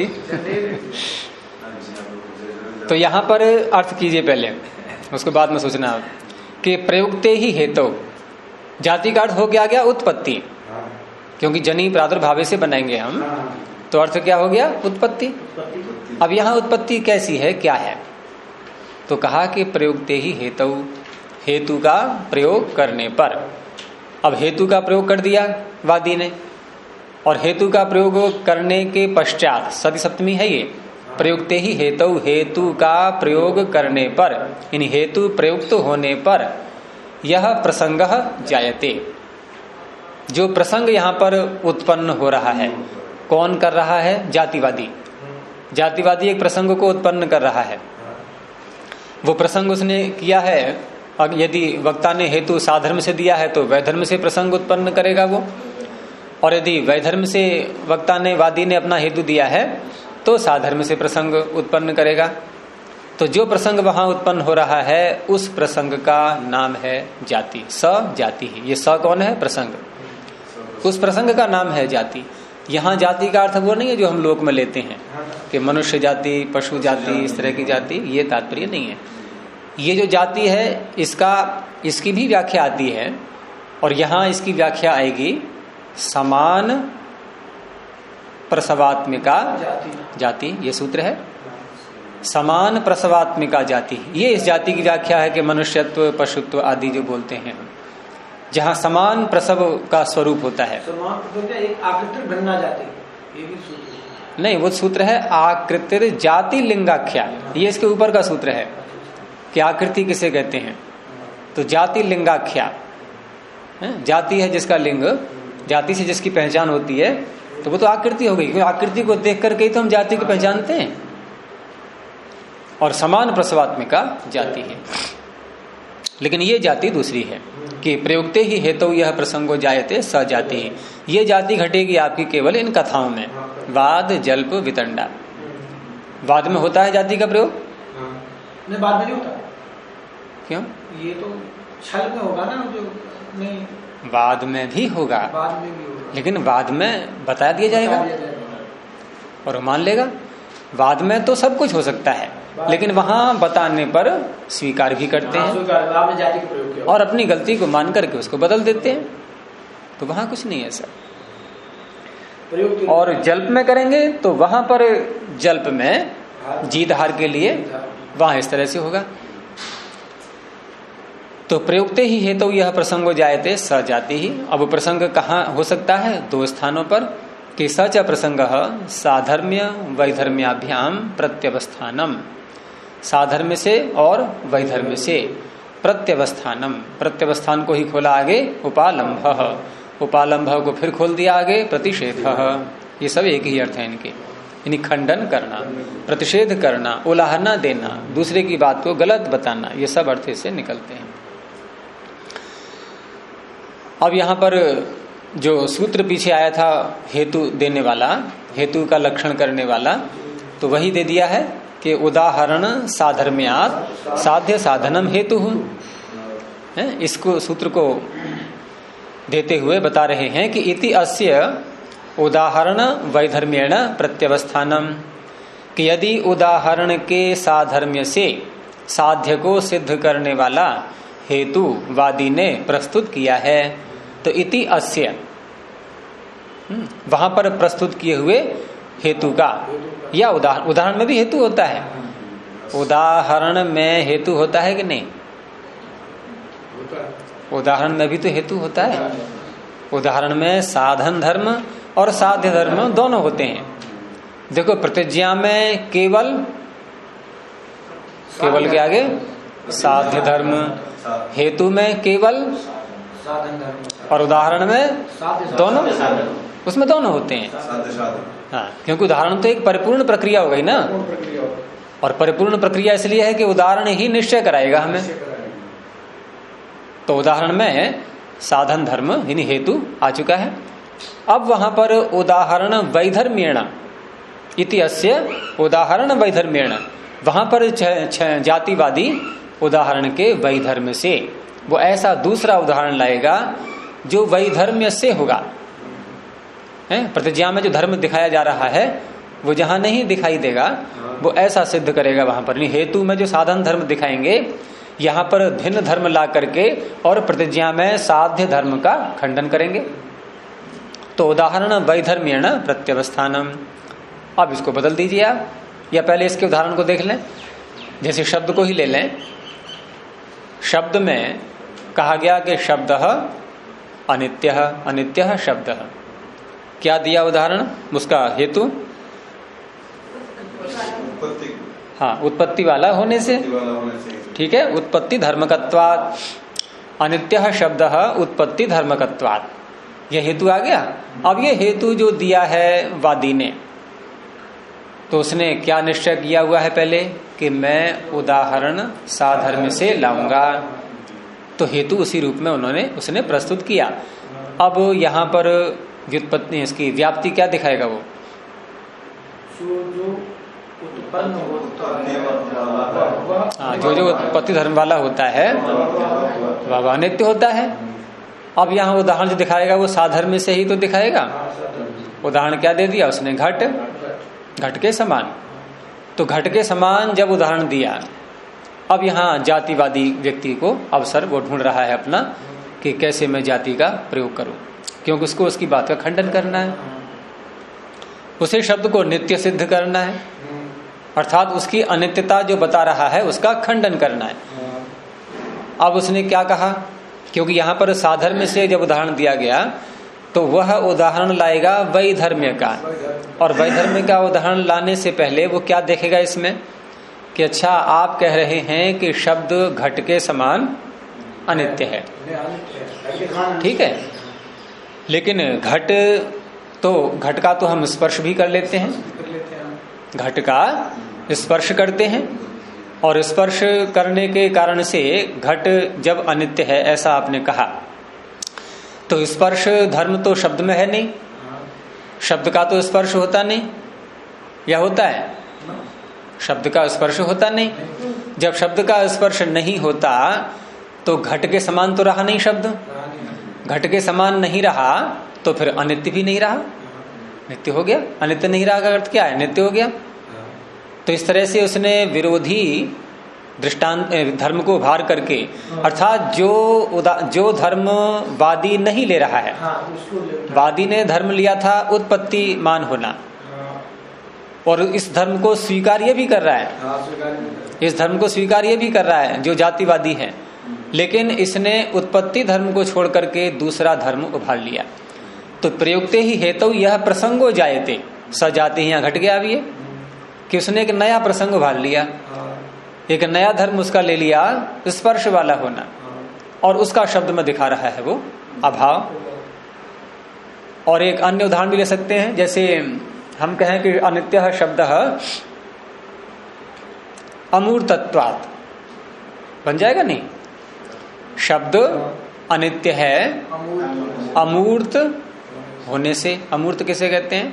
तो यहां पर अर्थ कीजिए पहले, उसके बाद में सोचना कि प्रयुक्ते ही हेतु। जाति का अर्थ हो गया उत्पत्ति, क्योंकि जनी प्रादुर्भाव से बनाएंगे हम, तो अर्थ क्या हो गया? उत्पत्ति। अब यहां उत्पत्ति कैसी है, क्या है? तो कहा कि प्रयुक्ते ही हेतु, हेतु का प्रयोग करने पर। अब हेतु का प्रयोग कर दिया वादी ने, और हेतु का प्रयोग करने के पश्चात, सती सप्तमी है ये, प्रयुक्ते ही हेतु, हेतु का प्रयोग करने पर, इन हेतु प्रयुक्त होने पर यह प्रसंग जायते। जो प्रसंग यहां पर उत्पन्न हो रहा है, कौन कर रहा है? जातिवादी। जातिवादी एक प्रसंग को उत्पन्न कर रहा है। वो प्रसंग उसने किया है, यदि वक्ता ने हेतु साधर्म से दिया है तो वैधर्म से प्रसंग उत्पन्न करेगा वो, और यदि वैधर्म से वक्ता ने, वादी ने अपना हेतु दिया है तो साधर्म से प्रसंग उत्पन्न करेगा। तो जो प्रसंग वहां उत्पन्न हो रहा है उस प्रसंग का नाम है जाति। स जाति ही, ये स कौन है? प्रसंग। उस प्रसंग का नाम है जाति। यहाँ जाति का अर्थ वो नहीं है जो हम लोक में लेते हैं कि मनुष्य जाति, पशु जाति, इस तरह की जाति, ये तात्पर्य नहीं है। ये जो जाति है इसकी भी व्याख्या आती है, और यहाँ इसकी व्याख्या आएगी समान प्रसवात्मिका जाति। ये सूत्र है, समान प्रसवात्मिका जाति। ये इस जाति की व्याख्या है कि मनुष्यत्व, पशुत्व आदि जो बोलते हैं, जहाँ समान प्रसव का स्वरूप होता है। एक आकृतिर भिन्ना जाति, ये भी सूत्र नहीं, वो सूत्र है आकृतिर जाति लिंगाख्या। ये इसके ऊपर का सूत्र है कि आकृति किसे कहते हैं। तो जाति लिंगाख्या, जाति है जिसका लिंग, जाति से जिसकी पहचान होती है, तो वो तो आकृति हो गई, क्योंकि आकृति को देख करके ही तो हम जाति को पहचानते हैं। और समान प्रसवात्मिका जाति है। लेकिन ये जाति दूसरी है कि प्रयुक्ते ही हेतु यह प्रसंगो जायते स जाति। ये जाति घटेगी आपकी केवल इन कथाओं में, वाद, जल्प, वितंडा। वाद में होता है जाति का प्रयोग? नहीं, बाद में नहीं होता। क्यों? ये तो छल में होगा ना, जो नहीं वाद में भी होगा, बाद में भी होगा, लेकिन वाद में बता दिया जाएगा और मान लेगा। वाद में तो सब कुछ हो सकता है, लेकिन वहां बताने पर स्वीकार भी करते हैं जाति का प्रयोग किया और अपनी गलती को मान करके उसको बदल देते हैं। तो वहां कुछ नहीं है सर। प्रयोग। और जल्प में करेंगे तो वहां पर जल्प में जीत हार के लिए वहां इस तरह से होगा। तो प्रयुक्ते ही हेतु तो यह प्रसंगो जायते स जाति ही। अब प्रसंग कहाँ हो सकता है? 2 स्थानों पर कि सच प्रसंग साधर्म्य वैधर्म्याभ्याम प्रत्यवस्थानम, साधर्म्य से और वैधर्म्य से प्रत्यवस्थानम, प्रत्यवस्थान को ही खोला आगे उपालंभ, उपालंभ को फिर खोल दिया आगे प्रतिषेध। ये सब एक ही अर्थ है इनके, यानी खंडन करना, प्रतिषेध करना, उलाहना देना, दूसरे की बात को गलत बताना, ये सब अर्थ से निकलते हैं। अब यहां पर जो सूत्र पीछे आया था हेतु देने वाला, हेतु का लक्षण करने वाला, तो वही दे दिया है कि उदाहरण साधर्म्यात् साध्य साधनम हेतु है। इसको सूत्र को देते हुए बता रहे हैं कि इति अस्य उदाहरण वैधर्म्येण प्रत्यवस्थानम, कि यदि उदाहरण के साधर्म्य से साध्य को सिद्ध करने वाला हेतु वादी ने प्रस्तुत किया है तो इति अस्य, वहां पर प्रस्तुत किए हुए हेतु का, या उदाहरण में भी हेतु होता है, उदाहरण में हेतु होता है कि नहीं? उदाहरण में भी तो हेतु होता है। उदाहरण में साधन धर्म और साध्य धर्म दोनों होते हैं। देखो प्रतिज्ञा में केवल के आगे साध्य धर्म, हेतु में केवल साधन धर्म, और उदाहरण में दोनों, उसमें दोनों होते हैं। हाँ, क्योंकि उदाहरण तो एक परिपूर्ण प्रक्रिया हो गई ना, और परिपूर्ण प्रक्रिया इसलिए है कि उदाहरण ही निश्चय कराएगा हमें। तो उदाहरण में साधन धर्म यानी हेतु आ चुका है। अब वहां पर उदाहरण वैधर्म्येण इति अस्य उदाहरण वैधर्म्येण, वहां पर जातिवादी उदाहरण के वैधर्म्य से वो ऐसा दूसरा उदाहरण लाएगा जो वैधर्म्य से होगा। प्रतिज्ञा में जो धर्म दिखाया जा रहा है वो जहां नहीं दिखाई देगा वो ऐसा सिद्ध करेगा वहां पर। नहीं, हेतु में जो साधन धर्म दिखाएंगे यहां पर भिन्न धर्म ला करके और प्रतिज्ञा में साध्य धर्म का खंडन करेंगे। तो उदाहरण वैधर्म्येण प्रत्यवस्थानम। अब इसको बदल दीजिए आप, या पहले इसके उदाहरण को देख लें। जैसे शब्द को ही ले लें, शब्द में कहा गया कि शब्द अनित्य, अनित्य शब्द, क्या दिया उदाहरण? उसका हेतु हाँ उत्पत्ति वाला होने से, ठीक है, उत्पत्ति धर्मकत्वात्, अनित्य शब्द उत्पत्ति धर्मकत्वात्, यह हेतु आ गया। अब ये हेतु जो दिया है वादी ने, तो उसने क्या निश्चय किया हुआ है पहले कि मैं उदाहरण साधर्म्य से लाऊंगा, तो हेतु उसी रूप में उसने प्रस्तुत किया। अब यहां पर व्युत्पत्ति, इसकी व्याप्ति क्या दिखाएगा? वो जो उत्पत्ति धर्म वाला होता है वह अनित्य होता है। अब यहाँ उदाहरण जो दिखाएगा वो साधर्म्य से ही तो दिखाएगा। उदाहरण क्या दे दिया उसने? घट, घट के समान। तो घट के समान जब उदाहरण दिया, अब यहाँ जातिवादी व्यक्ति को अवसर वो ढूंढ रहा है अपना कि कैसे मैं जाति का प्रयोग करूं, क्योंकि उसको उसकी बात का खंडन करना है, उसे शब्द को नित्य सिद्ध करना है, अर्थात उसकी अनित्यता जो बता रहा है उसका खंडन करना है। अब उसने क्या कहा? क्योंकि यहाँ पर साधर्म्य से जब उदाहरण दिया गया तो वह उदाहरण लाएगा वैधर्म्य का, और वैधर्म्य का उदाहरण लाने से पहले वो क्या देखेगा इसमें कि अच्छा आप कह रहे हैं कि शब्द घट के समान अनित्य है, ठीक है, लेकिन घट का तो हम स्पर्श भी कर लेते हैं, घट का स्पर्श करते हैं, और स्पर्श करने के कारण से घट जब अनित्य है ऐसा आपने कहा, तो स्पर्श धर्म तो शब्द में है नहीं, शब्द का तो स्पर्श होता नहीं, या होता है? शब्द का स्पर्श होता नहीं। जब शब्द का स्पर्श नहीं होता तो घट के समान तो रहा नहीं शब्द, घट के समान नहीं रहा तो फिर अनित्य भी नहीं रहा, नित्य हो गया। अनित्य नहीं रहा का अर्थ क्या है? नित्य हो गया। तो इस तरह से उसने विरोधी दृष्टांत धर्म को उभार करके, अर्थात जो धर्म वादी नहीं ले रहा है, वादी ने धर्म लिया था उत्पत्ति मान होना, और इस धर्म को स्वीकार्य भी कर रहा है, इस धर्म को स्वीकार्य भी कर रहा है जो जातिवादी है, लेकिन इसने उत्पत्ति धर्म को छोड़ करके दूसरा धर्म उभार लिया। तो प्रयुक्ते ही हेतु यह प्रसंगो जायते, सजाते ही यहाँ घट गया। अभी कि उसने एक नया प्रसंग उभार लिया, एक नया धर्म उसका ले लिया, स्पर्श वाला होना, और उसका शब्द में दिखा रहा है वो अभाव। और एक अन्य उदाहरण भी ले सकते हैं, जैसे हम कहें कि अनित्य शब्द अमूर्तत्वात् बन जाएगा नहीं? शब्द अनित्य है अमूर्त होने से। अमूर्त किसे कहते हैं?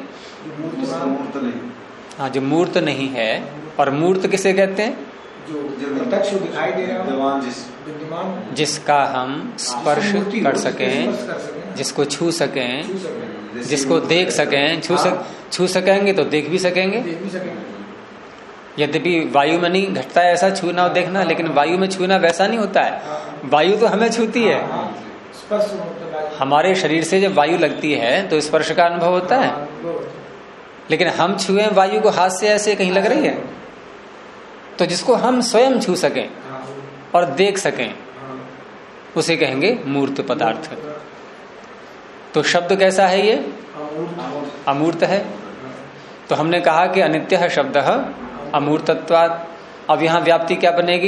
हाँ, जो मूर्त नहीं है। और मूर्त किसे कहते हैं? जो प्रत्यक्ष दिखाई दे रहा है, जिसका हम स्पर्श कर सकें, जिसको छू सकें, जिसको देख सकें। छू सकेंगे तो देख भी सकेंगे। यद्यपि वायु में नहीं घटता है ऐसा छूना और देखना, लेकिन वायु में छूना वैसा नहीं होता है। वायु तो हमें छूती है, हमारे शरीर से जब वायु लगती है तो स्पर्श का अनुभव होता है, लेकिन हम छुए वायु को हाथ से ऐसे कहीं लग रही है। तो जिसको हम स्वयं छू सकें और देख सकें उसे कहेंगे मूर्त पदार्थ। तो शब्द कैसा है? ये अमूर्त है। तो हमने कहा कि अनित्य है शब्द अमूर्तत्वात्। अब यहाँ व्याप्ति क्या बनेगी?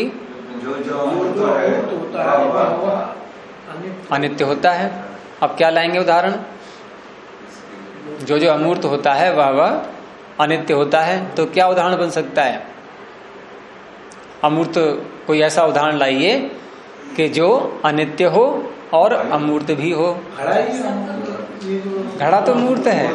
अनित्य होता है। अब क्या लाएंगे उदाहरण? जो अमूर्त होता है वह अनित्य होता है। तो क्या उदाहरण बन सकता है? अमूर्त कोई ऐसा उदाहरण लाइए कि जो अनित्य हो और अमूर्त भी हो। घड़ा तो मूर्त है,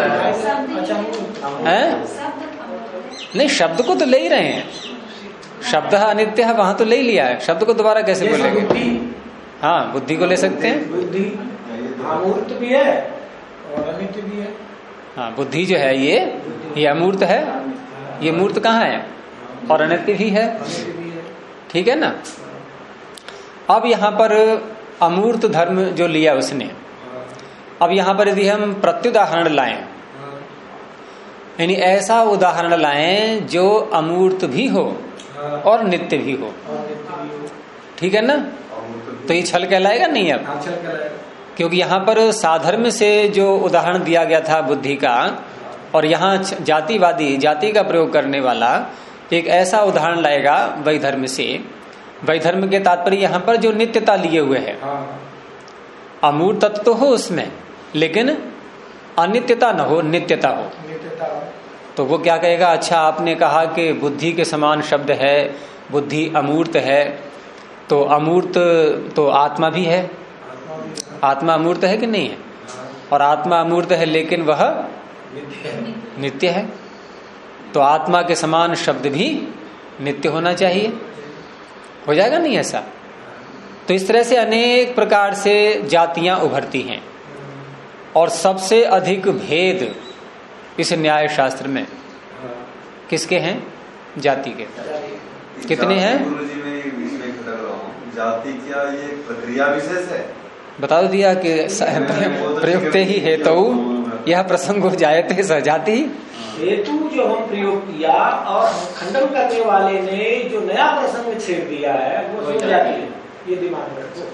नहीं शब्द को तो ले ही रहे हैं। शब्द अनित्य है, वहां तो ले लिया है, शब्द को दोबारा कैसे बोलेंगे? हाँ, बुद्धि को ले सकते हैं। बुद्धि अमूर्त भी है और अनित्य भी है। हाँ, बुद्धि जो है ये अमूर्त है, ये मूर्त कहाँ है? और अनित्य भी है। ठीक है ना? अब यहाँ पर अमूर्त धर्म जो लिया उसने, अब यहाँ पर यदि हम प्रत्युदाहरण लाएं, यानी ऐसा उदाहरण लाएं जो अमूर्त भी हो और नित्य भी हो, ठीक है ना? तो ये छल कहलाएगा नहीं? अब क्योंकि यहाँ पर साधर्म से जो उदाहरण दिया गया था बुद्धि का, और यहाँ जातिवादी जाति का प्रयोग करने वाला एक ऐसा उदाहरण लाएगा वैधर्म से। वैधर्म के तात्पर्य यहाँ पर जो नित्यता लिए हुए है, अमूर्त तत्व तो हो उसमें, लेकिन अनित्यता न हो, नित्यता हो। तो वो क्या कहेगा? अच्छा, आपने कहा कि बुद्धि के समान शब्द है, बुद्धि अमूर्त है, तो अमूर्त तो आत्मा भी है। आत्मा अमूर्त है कि नहीं है? और आत्मा अमूर्त है लेकिन वह नित्य है, तो आत्मा के समान शब्द भी नित्य होना चाहिए। हो जाएगा नहीं ऐसा? तो इस तरह से अनेक प्रकार से जातियां उभरती हैं, और सबसे अधिक भेद इस न्याय शास्त्र में किसके हैं? जाति के। कितने हैं? जाति क्या ये प्रक्रिया विशेष है? बता दिया कि प्रयुक्ते ही हेतु यह प्रसंग हो जाए थे सजाति। हेतु जो हम प्रयोग किया और खंडन करने वाले ने जो नया प्रसंग छेड़ दिया है वो जाति है। ये दिमाग में रखो।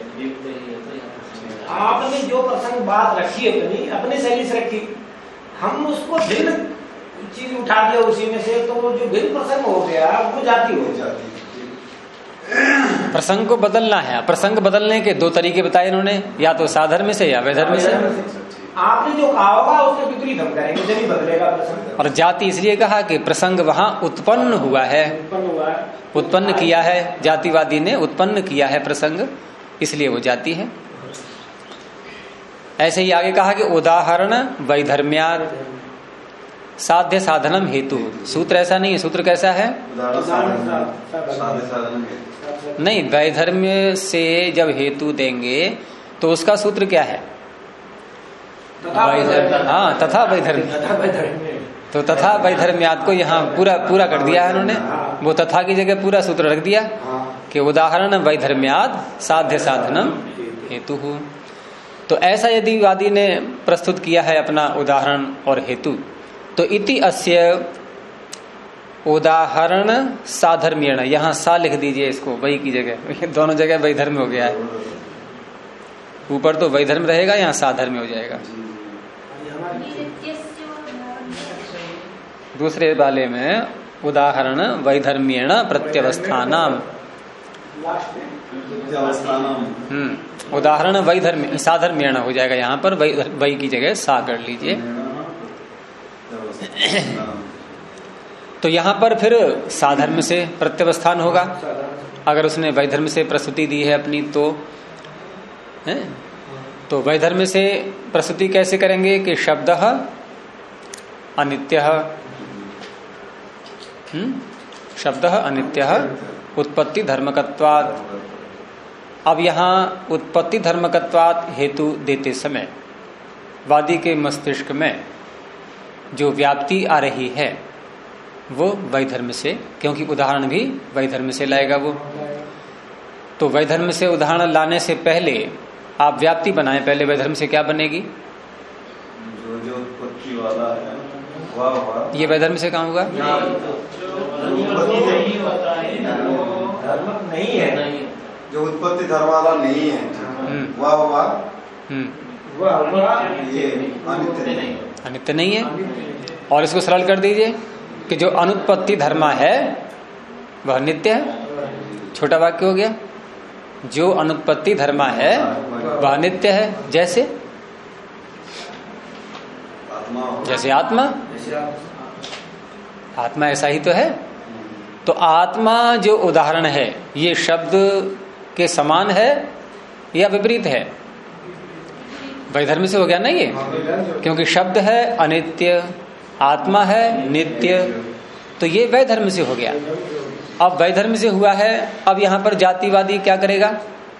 आपने जो प्रसंग बात रखी अपनी शैली से रखी, हम उसको भिन्न चीज उठा दिया उसी में से, तो वो जो भिन्न प्रसंग हो गया वो जाति हो जाती। प्रसंग को बदलना है। प्रसंग बदलने के दो तरीके बताए इन्होंने, या तो साधर्म से या वैधर्म से। आपने जो कहा होगा उसके विपरीत हम करेंगे, जब ही बदलेगा प्रसंग। और जाति इसलिए कहा कि प्रसंग वहां उत्पन्न हुआ है, उत्पन्न किया है, जातिवादी ने उत्पन्न किया है प्रसंग, इसलिए वो जाति है। ऐसे ही आगे कहा कि उदाहरण वैधर्म्यात्, साध्य साधनम हेतु। सूत्र ऐसा नहीं है। सूत्र कैसा है? नहीं, वैधर्म्य से जब हेतु देंगे तो उसका सूत्र क्या है? हाँ, तथा वैधर्म्य। तो तथा वैधर्म्यात् को यहाँ पूरा कर दिया है उन्होंने। वो तथा की जगह पूरा सूत्र रख दिया कि उदाहरण वैधर्म्यात् साध्य साधनम हेतु। तो ऐसा यदि वादी ने प्रस्तुत किया है अपना उदाहरण और हेतु, तो इति अस्य उदाहरण साधर्म्येण, यहाँ सा लिख दीजिए इसको वही की जगह, दोनों जगह वैधर्म्य हो गया है। ऊपर तो वैधर्म रहेगा, यहाँ साधर्म्य हो जाएगा। दूसरे वाले में उदाहरण वैधर्म्येण प्रत्यवस्थानाम, उदाहरण वैधर्म्य साधर्म्येण हो जाएगा। यहाँ पर वही की जगह सा कर लीजिए। तो यहाँ पर फिर साधर्म से प्रत्यवस्थान होगा। अगर उसने वैधर्म से प्रस्तुति दी है अपनी तो वैधर्म से प्रस्तुति कैसे करेंगे कि शब्द अनित्य, शब्द अनित्य उत्पत्ति धर्मकत्वात्। अब यहाँ उत्पत्ति धर्मकत्वात् हेतु देते समय वादी के मस्तिष्क में जो व्याप्ति आ रही है वो वैधर्म से, क्योंकि उदाहरण भी वैधर्म से लाएगा वो। तो वैधर्म से उदाहरण लाने से पहले आप व्याप्ति बनाएं। पहले वैधर्म से क्या बनेगी? जो उत्पत्ति वाला है। ये वैधर्म से कहाँ होगा? नहीं है, जो उत्पत्ति धर्म वाला नहीं है, ये अनित्य नहीं है। और इसको सरल कर दीजिए कि जो अनुत्पत्ति धर्मा है वह नित्य है। छोटा वाक्य हो गया। जो अनुत्पत्ति धर्मा है वह नित्य है। जैसे आत्मा, आत्मा ऐसा ही तो है। तो आत्मा जो उदाहरण है ये शब्द के समान है या विपरीत है? वैधर्म से हो गया ना ये, क्योंकि शब्द है अनित्य, आत्मा है नित्य, तो ये वैधर्म से हो गया। अब वैधर्म से हुआ है, अब यहाँ पर जातिवादी क्या करेगा?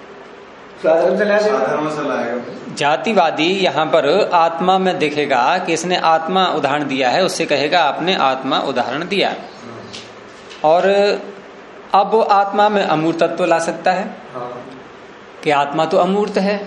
जातिवादी यहाँ पर आत्मा में देखेगा कि इसने आत्मा उदाहरण दिया है, उससे कहेगा आपने आत्मा उदाहरण दिया। और अब वो आत्मा में अमूर्तत्व ला सकता है कि आत्मा तो अमूर्त है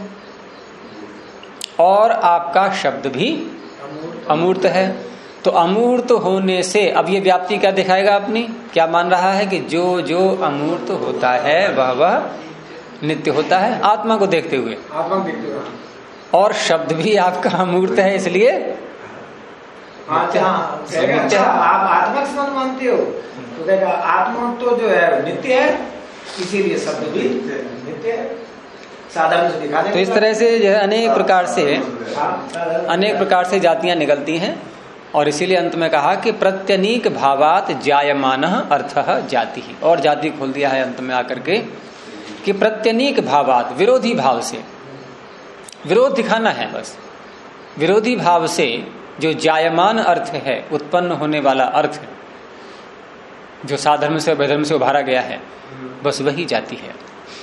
और आपका शब्द भी अमूर्त है। तो अमूर्त होने से अब ये व्याप्ति क्या दिखाएगा अपनी? क्या मान रहा है कि जो जो अमूर्त होता है वह नित्य होता है, आत्मा को देखते हुए। और शब्द भी आपका अमूर्त है, इसलिए आप आत्मा के समान मानते हो तो देखा आत्मा तो जो है नित्य है, इसीलिए शब्द भी नित्य है। साधारण से दिखा दें। तो इस तरह से जो है अनेक प्रकार से जातियां निकलती हैं। और इसीलिए अंत में कहा कि प्रत्यनीक भावात जायमान अर्थः जाति। और जाति खोल दिया है अंत में आकर के कि प्रत्यनीक भावात, विरोधी भाव से, विरोध दिखाना है बस। विरोधी भाव से जो जायमान अर्थ है, उत्पन्न होने वाला अर्थ जो साधर्म से वैधर्म से उभारा गया है, बस वही जाति है।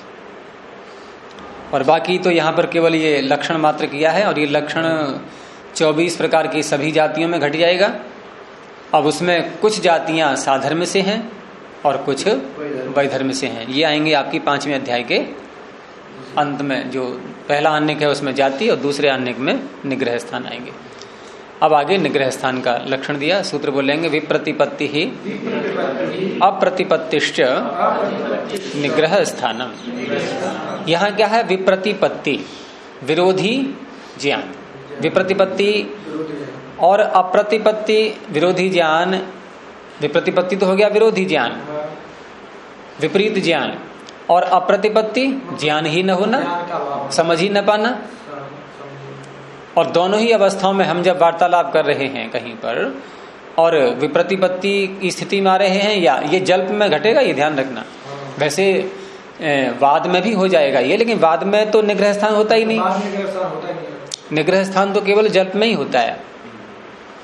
और बाकी तो यहाँ पर केवल ये लक्षण मात्र किया है। और ये लक्षण 24 प्रकार की सभी जातियों में घट जाएगा। अब उसमें कुछ जातियां साधर्म से हैं और कुछ वैधर्म से हैं। ये आएंगे आपकी 5वें अध्याय के अंत में। जो पहला अन्यक है उसमें जाति और दूसरे अन्यक में निग्रह स्थान आएंगे। अब आगे निग्रह स्थान का लक्षण दिया। सूत्र बोलेंगे विप्रतिपत्ति ही अप्रतिपत्तिश्च निग्रह स्थानम। यहाँ क्या है? विप्रतिपत्ति, विरोधी ज्ञान। विप्रतिपत्ति और अप्रतिपत्ति, विरोधी ज्ञान। विप्रतिपत्ति तो हो गया विरोधी ज्ञान, विपरीत ज्ञान। और अप्रतिपत्ति ज्ञान ही न होना, समझ ही न पाना। और दोनों ही अवस्थाओं में हम जब वार्तालाप कर रहे हैं कहीं पर और विप्रतिपत्ति की स्थिति में आ रहे हैं, या ये जल्प में घटेगा, ये ध्यान रखना। वैसे वाद में भी हो जाएगा ये, लेकिन वाद में तो निग्रह स्थान होता ही नहीं। निग्रह स्थान तो केवल जल्प में ही होता है।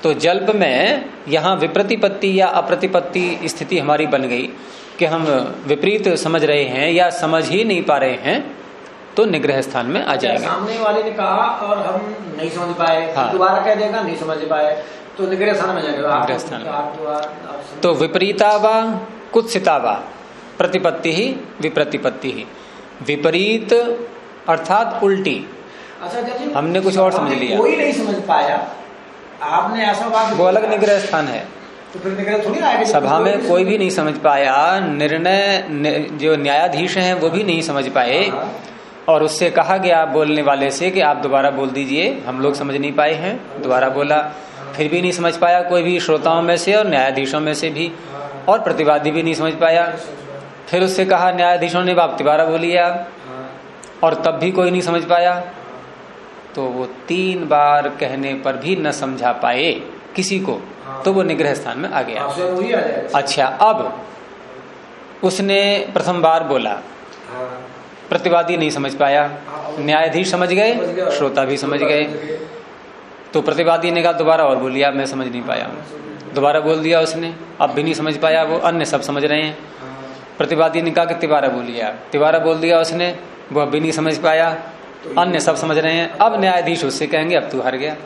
तो जल्प में यहाँ विप्रतिपत्ति या अप्रतिपत्ति स्थिति हमारी बन गई कि हम विपरीत समझ रहे हैं या समझ ही नहीं पा रहे हैं, तो निग्रह स्थान में आ जाएंगे। सामने वाले ने कहा और हम नहीं समझ पाए, हाँ। दोबारा कह देगा नहीं समझ पाए, तो निग्रह स्थान में जाएगा। निग्रह स्थान में तो विपरीता वा कुत्सिता वा प्रतिपत्ति ही विप्रतिपत्ति ही। विपरीत अर्थात उल्टी। अच्छा जी, हमने कुछ और समझ लिया, कोई नहीं समझ पाया, आपने ऐसा बात, वो अलग निग्रह स्थान है। तो फिर निग्रह थोड़ी आएगा। सभा में कोई भी नहीं समझ पाया, निर्णय जो न्यायाधीश हैं वो भी नहीं समझ पाए, और उससे कहा गया बोलने वाले से कि आप दोबारा बोल दीजिए, हम लोग समझ नहीं पाए हैं। दोबारा बोला, फिर भी नहीं समझ पाया कोई भी श्रोताओं में से और न्यायाधीशों में से भी, और प्रतिवादी भी नहीं समझ पाया। फिर उससे कहा न्यायाधीशों ने आप दोबारा बोलिए आप, और तब भी कोई नहीं समझ पाया। तो वो 3 बार कहने पर भी न समझा पाए किसी को, तो वो निग्रह स्थान में आ गया। अच्छा, अब उसने प्रथम बार बोला, प्रतिवादी नहीं समझ पाया, न्यायाधीश समझ गए, श्रोता भी समझ गए। तो प्रतिवादी ने कहा दोबारा और बोलिए, मैं समझ नहीं पाया। दोबारा बोल दिया उसने, अब भी नहीं समझ पाया, वो अन्य सब समझ रहे हैं। प्रतिवादी ने कहा कि तिबारा बोलिए आप, तिबारा बोल दिया उसने, वो अब भी नहीं समझ पाया, अन्य सब समझ रहे हैं। अब न्यायाधीश उससे कहेंगे अब तू हार गया,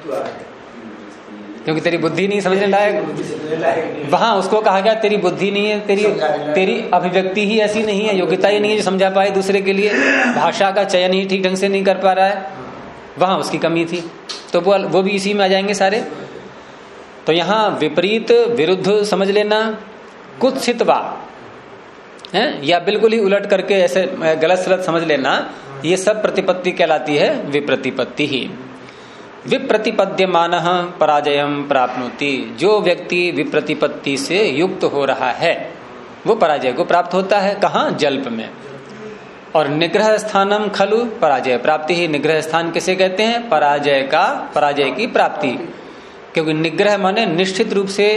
क्योंकि तेरी बुद्धि नहीं समझने लायक। वहां उसको कहा गया तेरी बुद्धि नहीं है, तेरी अभिव्यक्ति ही ऐसी नहीं है, योग्यता ही नहीं है जो समझा पाए दूसरे के लिए, भाषा का चयन ही ठीक ढंग से नहीं कर पा रहा है, वहां उसकी कमी थी। तो वो भी इसी में आ जाएंगे सारे। तो यहाँ विपरीत विरुद्ध समझ लेना, कुत्सित वा है, या बिल्कुल ही उलट करके ऐसे गलत सलत समझ लेना, ये सब प्रतिपत्ति कहलाती है विप्रतिपत्ति ही। विप्रतिपद्यमानः पराजयम प्राप्नोति। जो व्यक्ति विप्रतिपत्ति से युक्त हो रहा है वो पराजय को प्राप्त होता है। कहाँ? जल्प में। और निग्रह स्थानम खलु पराजय प्राप्ति ही। निग्रह स्थान किसे कहते हैं? पराजय की प्राप्ति। क्योंकि निग्रह माने निश्चित रूप से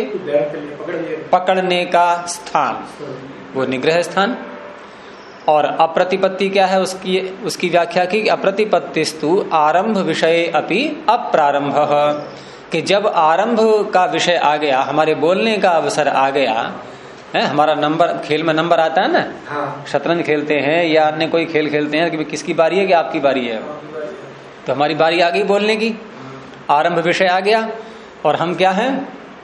पकड़ने का स्थान, वो निग्रह स्थान। और अप्रतिपत्ति क्या है? उसकी व्याख्या की अप्रतिपत्तिस्तु आरंभ विषय अपि अप्रारंभ, कि जब आरंभ का विषय आ गया, हमारे बोलने का अवसर आ गया है, हमारा नंबर, खेल में नंबर आता है ना, हाँ। शतरंज खेलते हैं या अन्य कोई खेल खेलते हैं कि किसकी बारी है कि आपकी बारी है, तो हमारी बारी आ गई बोलने की, आरंभ विषय आ गया और हम क्या हैं?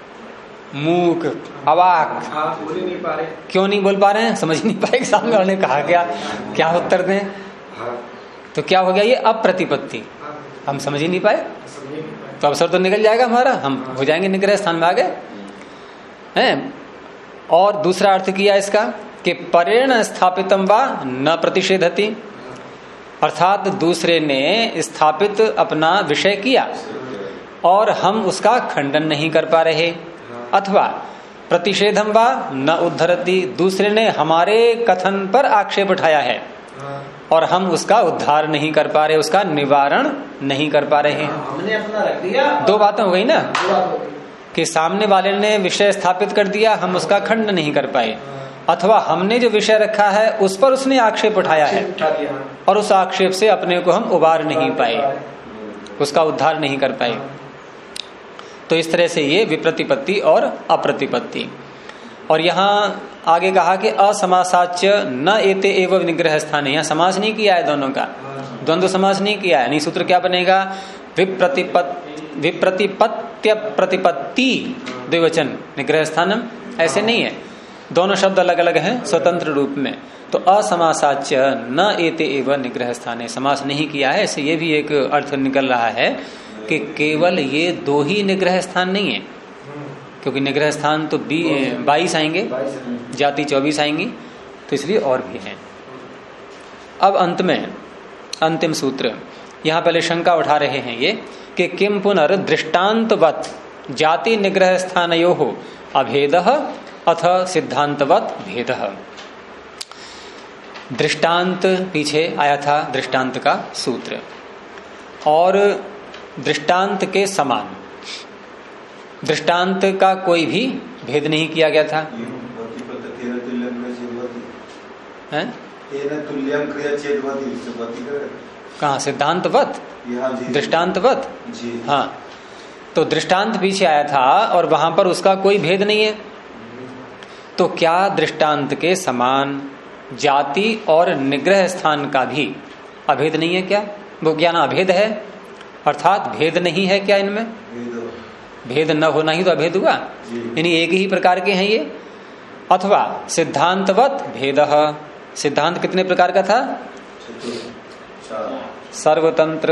मूक, अवाक, बोल नहीं पा रहे। क्यों नहीं बोल पा रहे हैं? समझ नहीं पाए सामने वाले ने कहा क्या उत्तर दें। तो क्या हो गया? ये अप्रतिपत्ति, हम समझ ही नहीं पाए, तो अवसर तो निकल जाएगा हमारा, हम हो जाएंगे निग्रह स्थान में आ गए हैं। और दूसरा अर्थ किया इसका कि परेण स्थापितम वा न प्रतिषेधति, अर्थात दूसरे ने स्थापित अपना विषय किया और हम उसका खंडन नहीं कर पा रहे, अथवा प्रतिषेधम वा न उद्धरति, दूसरे ने हमारे कथन पर आक्षेप उठाया है और हम उसका उद्धार नहीं कर पा रहे, उसका निवारण नहीं कर पा रहे। हमने अपना रख दिया, दो बातें हो गई ना, कि सामने वाले ने विषय स्थापित कर दिया, हम उसका खंडन नहीं कर पाए, अथवा हमने जो विषय रखा है उस पर उसने आक्षेप उठाया है और उस आक्षेप से अपने को हम उबार नहीं पाए, उसका उद्धार नहीं कर पाए। तो इस तरह से ये विप्रतिपत्ति और अप्रतिपत्ति। और यहाँ आगे कहा कि असमासाच्य न एते एवं निग्रह स्थान, यहाँ समास नहीं किया है दोनों का, द्वंद्व समास नहीं किया है। नहीं, सूत्र क्या बनेगा? विप्रतिपत्त्य प्रतिपत्ति द्विवचन निग्रह स्थानम, ऐसे नहीं है, दोनों शब्द अलग अलग हैं स्वतंत्र रूप में। तो असमासाच्य न एते एवं निग्रह स्थाने, समास नहीं किया है, ऐसे ये भी एक अर्थ निकल रहा है कि केवल ये दो ही निग्रह स्थान नहीं है, क्योंकि निग्रह स्थान तो 22 आएंगे, जाति 24 आएंगी, तो इसलिए और भी हैं। अब अंत में अंतिम सूत्र, यहाँ पहले शंका उठा रहे हैं ये कि किम पुनर् दृष्टान्तवत् जाति निग्रह स्थानयोः अभेदः अथ सिद्धांतवत् भेदः। दृष्टांत पीछे आया था, दृष्टांत का सूत्र, और दृष्टांत के समान दृष्टांत का कोई भी भेद नहीं किया गया था। कहाँ? सिद्धांतवत, दृष्टांतवत, हाँ। तो दृष्टांत पीछे आया था और वहां पर उसका कोई भेद नहीं है, तो क्या दृष्टांत के समान जाति और निग्रह स्थान का भी अभेद नहीं है क्या? वो ज्ञान अभेद है, अर्थात भेद नहीं है क्या इनमें? भेद न होना ही तो अभेद हुआ। यानी एक ही प्रकार के हैं ये। अथवा सिद्धांतवत भेद, सिद्धांत कितने प्रकार का था? सर्वतंत्र,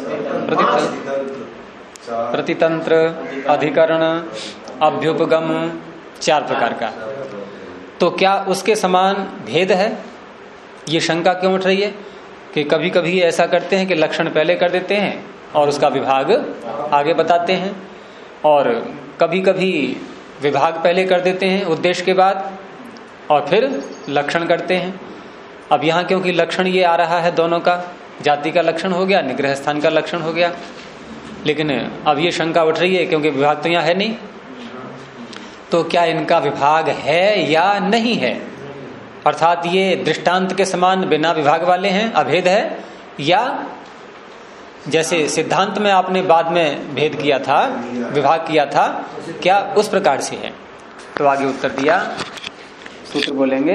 प्रतितंत्र, अधिकरण, अभ्युपगम, 4 प्रकार का। तो क्या उसके समान भेद है? ये शंका क्यों उठ रही है कि कभी कभी ऐसा करते हैं कि लक्षण पहले कर देते हैं और उसका विभाग आगे बताते हैं, और कभी कभी विभाग पहले कर देते हैं उद्देश्य के बाद और फिर लक्षण करते हैं। अब यहाँ क्योंकि लक्षण ये आ रहा है दोनों का, जाति का लक्षण हो गया, निग्रह स्थान का लक्षण हो गया, लेकिन अब ये शंका उठ रही है क्योंकि विभाग तो यहाँ है नहीं, तो क्या इनका विभाग है या नहीं है? अर्थात ये दृष्टांत के समान बिना विभाग वाले हैं, अभेद है, या जैसे सिद्धांत में आपने बाद में भेद किया था, विभाग किया था, क्या उस प्रकार से है? तो आगे उत्तर दिया, सूत्र बोलेंगे,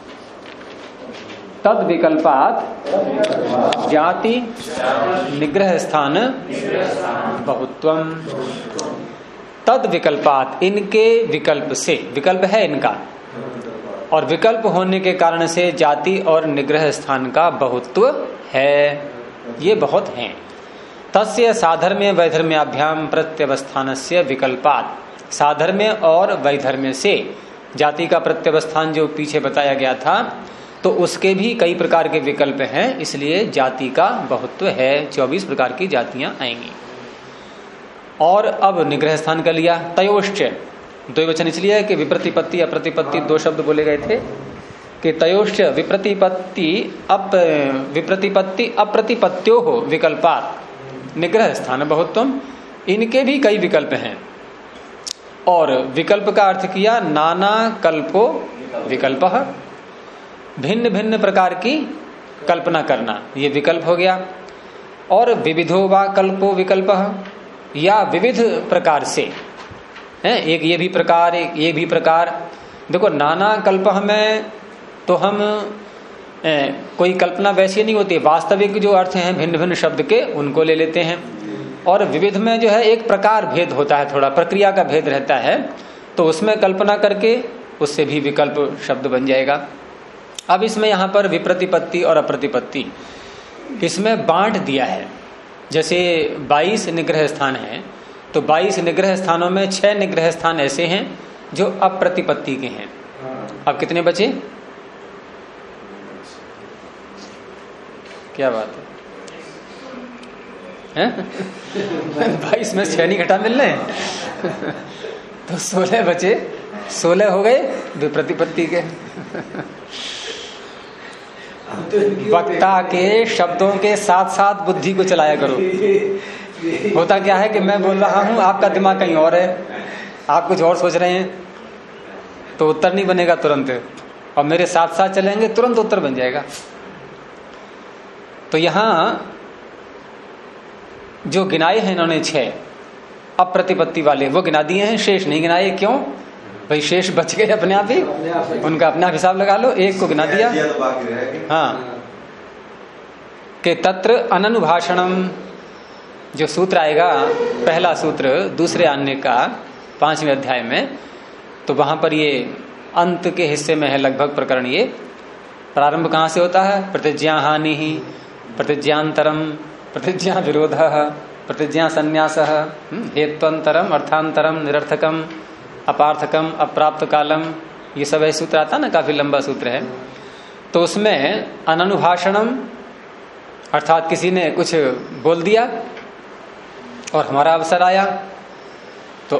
तद विकल्पात जाति निग्रह स्थान बहुत्वम। तद विकल्पात, इनके विकल्प से, विकल्प है इनका, और विकल्प होने के कारण से जाति और निग्रह स्थान का बहुत्व है, ये बहुत हैं। तस्य साधर्म्य वैधर्म्याभ्याम प्रत्यवस्थानस्य विकल्पात, साधर्म्य और वैधर्म्य से जाति का प्रत्यवस्थान जो पीछे बताया गया था, तो उसके भी कई प्रकार के विकल्प हैं, इसलिए जाति का बहुत्व है, 24 प्रकार की जातियां आएंगी। और अब निग्रह स्थान का लिया, तयोश्च, द्विवचन इसलिए है कि विप्रतिपत्ति अप्रतिपत्ति 2 शब्द बोले गए थे कि तयोश्च विप्रतिपत्ति अप्रतिपत्त्यो हो विकल्पात निग्रह स्थान बहुत्वम, इनके भी कई विकल्प हैं। और विकल्प का अर्थ किया नाना कल्पो विकल्पः, भिन्न भिन्न प्रकार की कल्पना करना, ये विकल्प हो गया। और विविधो वा कल्पो विकल्पः, या विविध प्रकार से है, एक ये भी प्रकार, एक ये भी प्रकार। देखो नाना कल्पः में तो हम कोई कल्पना वैसी नहीं होती, वास्तविक जो अर्थ हैं भिन्न भिन्न शब्द के उनको ले लेते हैं, और विविध में जो है एक प्रकार भेद होता है, थोड़ा प्रक्रिया का भेद रहता है, तो उसमें कल्पना करके उससे भी विकल्प शब्द बन जाएगा। अब इसमें यहाँ पर विप्रतिपत्ति और अप्रतिपत्ति इसमें बांट दिया है। जैसे 22 निग्रह स्थान है, तो 22 निग्रह स्थानों में 6 निग्रह स्थान ऐसे हैं जो अप्रतिपत्ति के हैं। अब कितने बचे? क्या बात है 22 में 6 नहीं घटा मिल रहे तो 16 बचे, 16 हो गए विप्रतिपत्ति के। वक्ता के शब्दों के साथ साथ बुद्धि को चलाया करो। होता क्या है कि मैं बोल रहा हूं, आपका दिमाग कहीं और है, आप कुछ और सोच रहे हैं, तो उत्तर नहीं बनेगा तुरंत, और मेरे साथ साथ चलेंगे तुरंत उत्तर बन जाएगा। तो यहां जो गिनाए हैं इन्होंने 6 अप्रतिपत्ति वाले, वो गिना दिए हैं, शेष नहीं गिनाए। क्यों भाई? शेष बच गए अपने आप ही, उनका अपना हिसाब लगा लो, एक को गिना दिया। हाँ, कि तत्र अननुभाषणम, जो सूत्र आएगा पहला सूत्र दूसरे आने का 5वें अध्याय में, तो वहां पर ये अंत के हिस्से में है लगभग प्रकरण। ये प्रारंभ कहाँ से होता है? प्रतिज्ञा हानि ही, प्रतिज्ञांतरम, प्रतिज्ञा विरोध, प्रतिज्ञा संन्यास, हेत्वंतरम, अर्थांतरम, निरर्थकम, अपार्थकम, अप्राप्त कालम, ये सब है सूत्र आता ना, काफी लंबा सूत्र है। तो उसमें अननुभाषणम अर्थात किसी ने कुछ बोल दिया और हमारा अवसर आया, तो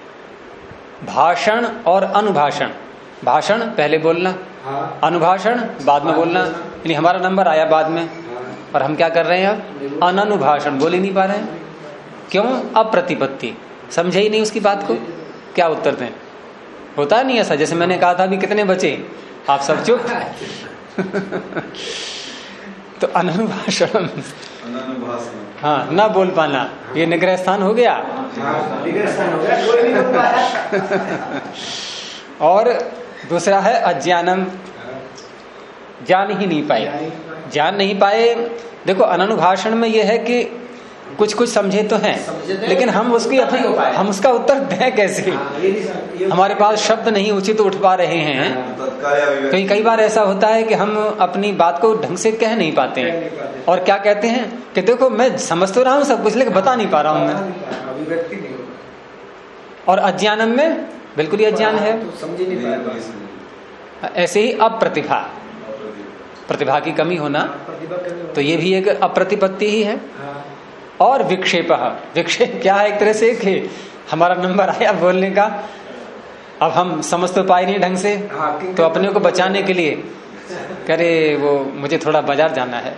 भाषण और अनुभाषण, भाषण पहले बोलना, अनुभाषण बाद में बोलना, यानी हमारा नंबर आया बाद में, और हम क्या कर रहे हैं अब? अननुभाषण, बोल ही नहीं पा रहे हैं। क्यों? अप्रतिपत्ति, समझे ही नहीं उसकी बात को, क्या उत्तर दें? होता नहीं ऐसा? जैसे मैंने कहा था अभी कितने बचे, आप सब चुप तो अननुभाषणम, हाँ, न बोल पाना, ये निग्रह स्थान हो गया। निग्रह स्थान हो गया, कोई नहीं बोल पाया। और दूसरा है अज्ञानम, जान ही नहीं पाए, जान नहीं पाए। देखो अननुभाषण में यह है कि कुछ कुछ समझे तो हैं, लेकिन हम उसका उत्तर दें कैसे? हमारे पास शब्द नहीं उचित उठ पा रहे हैं। कई बार ऐसा होता है कि हम अपनी बात को ढंग से कह नहीं पाते हैं, और क्या कहते हैं कि देखो मैं समझ तो रहा हूँ सब कुछ, लेकिन बता नहीं पा रहा हूँ मैं। और अज्ञानम में बिल्कुल ही अज्ञान है, समझ नहीं पाया। ऐसे ही अप्रतिभा, प्रतिभा की कमी होना, तो ये भी एक अप्रतिपत्ति ही है। और विक्षेप, विक्षेप क्या है? एक तरह से कि हमारा नंबर आया बोलने का, अब हम समझ तो पाए नहीं ढंग से, तो अपने को बचाने के लिए करे वो मुझे थोड़ा बाजार जाना है,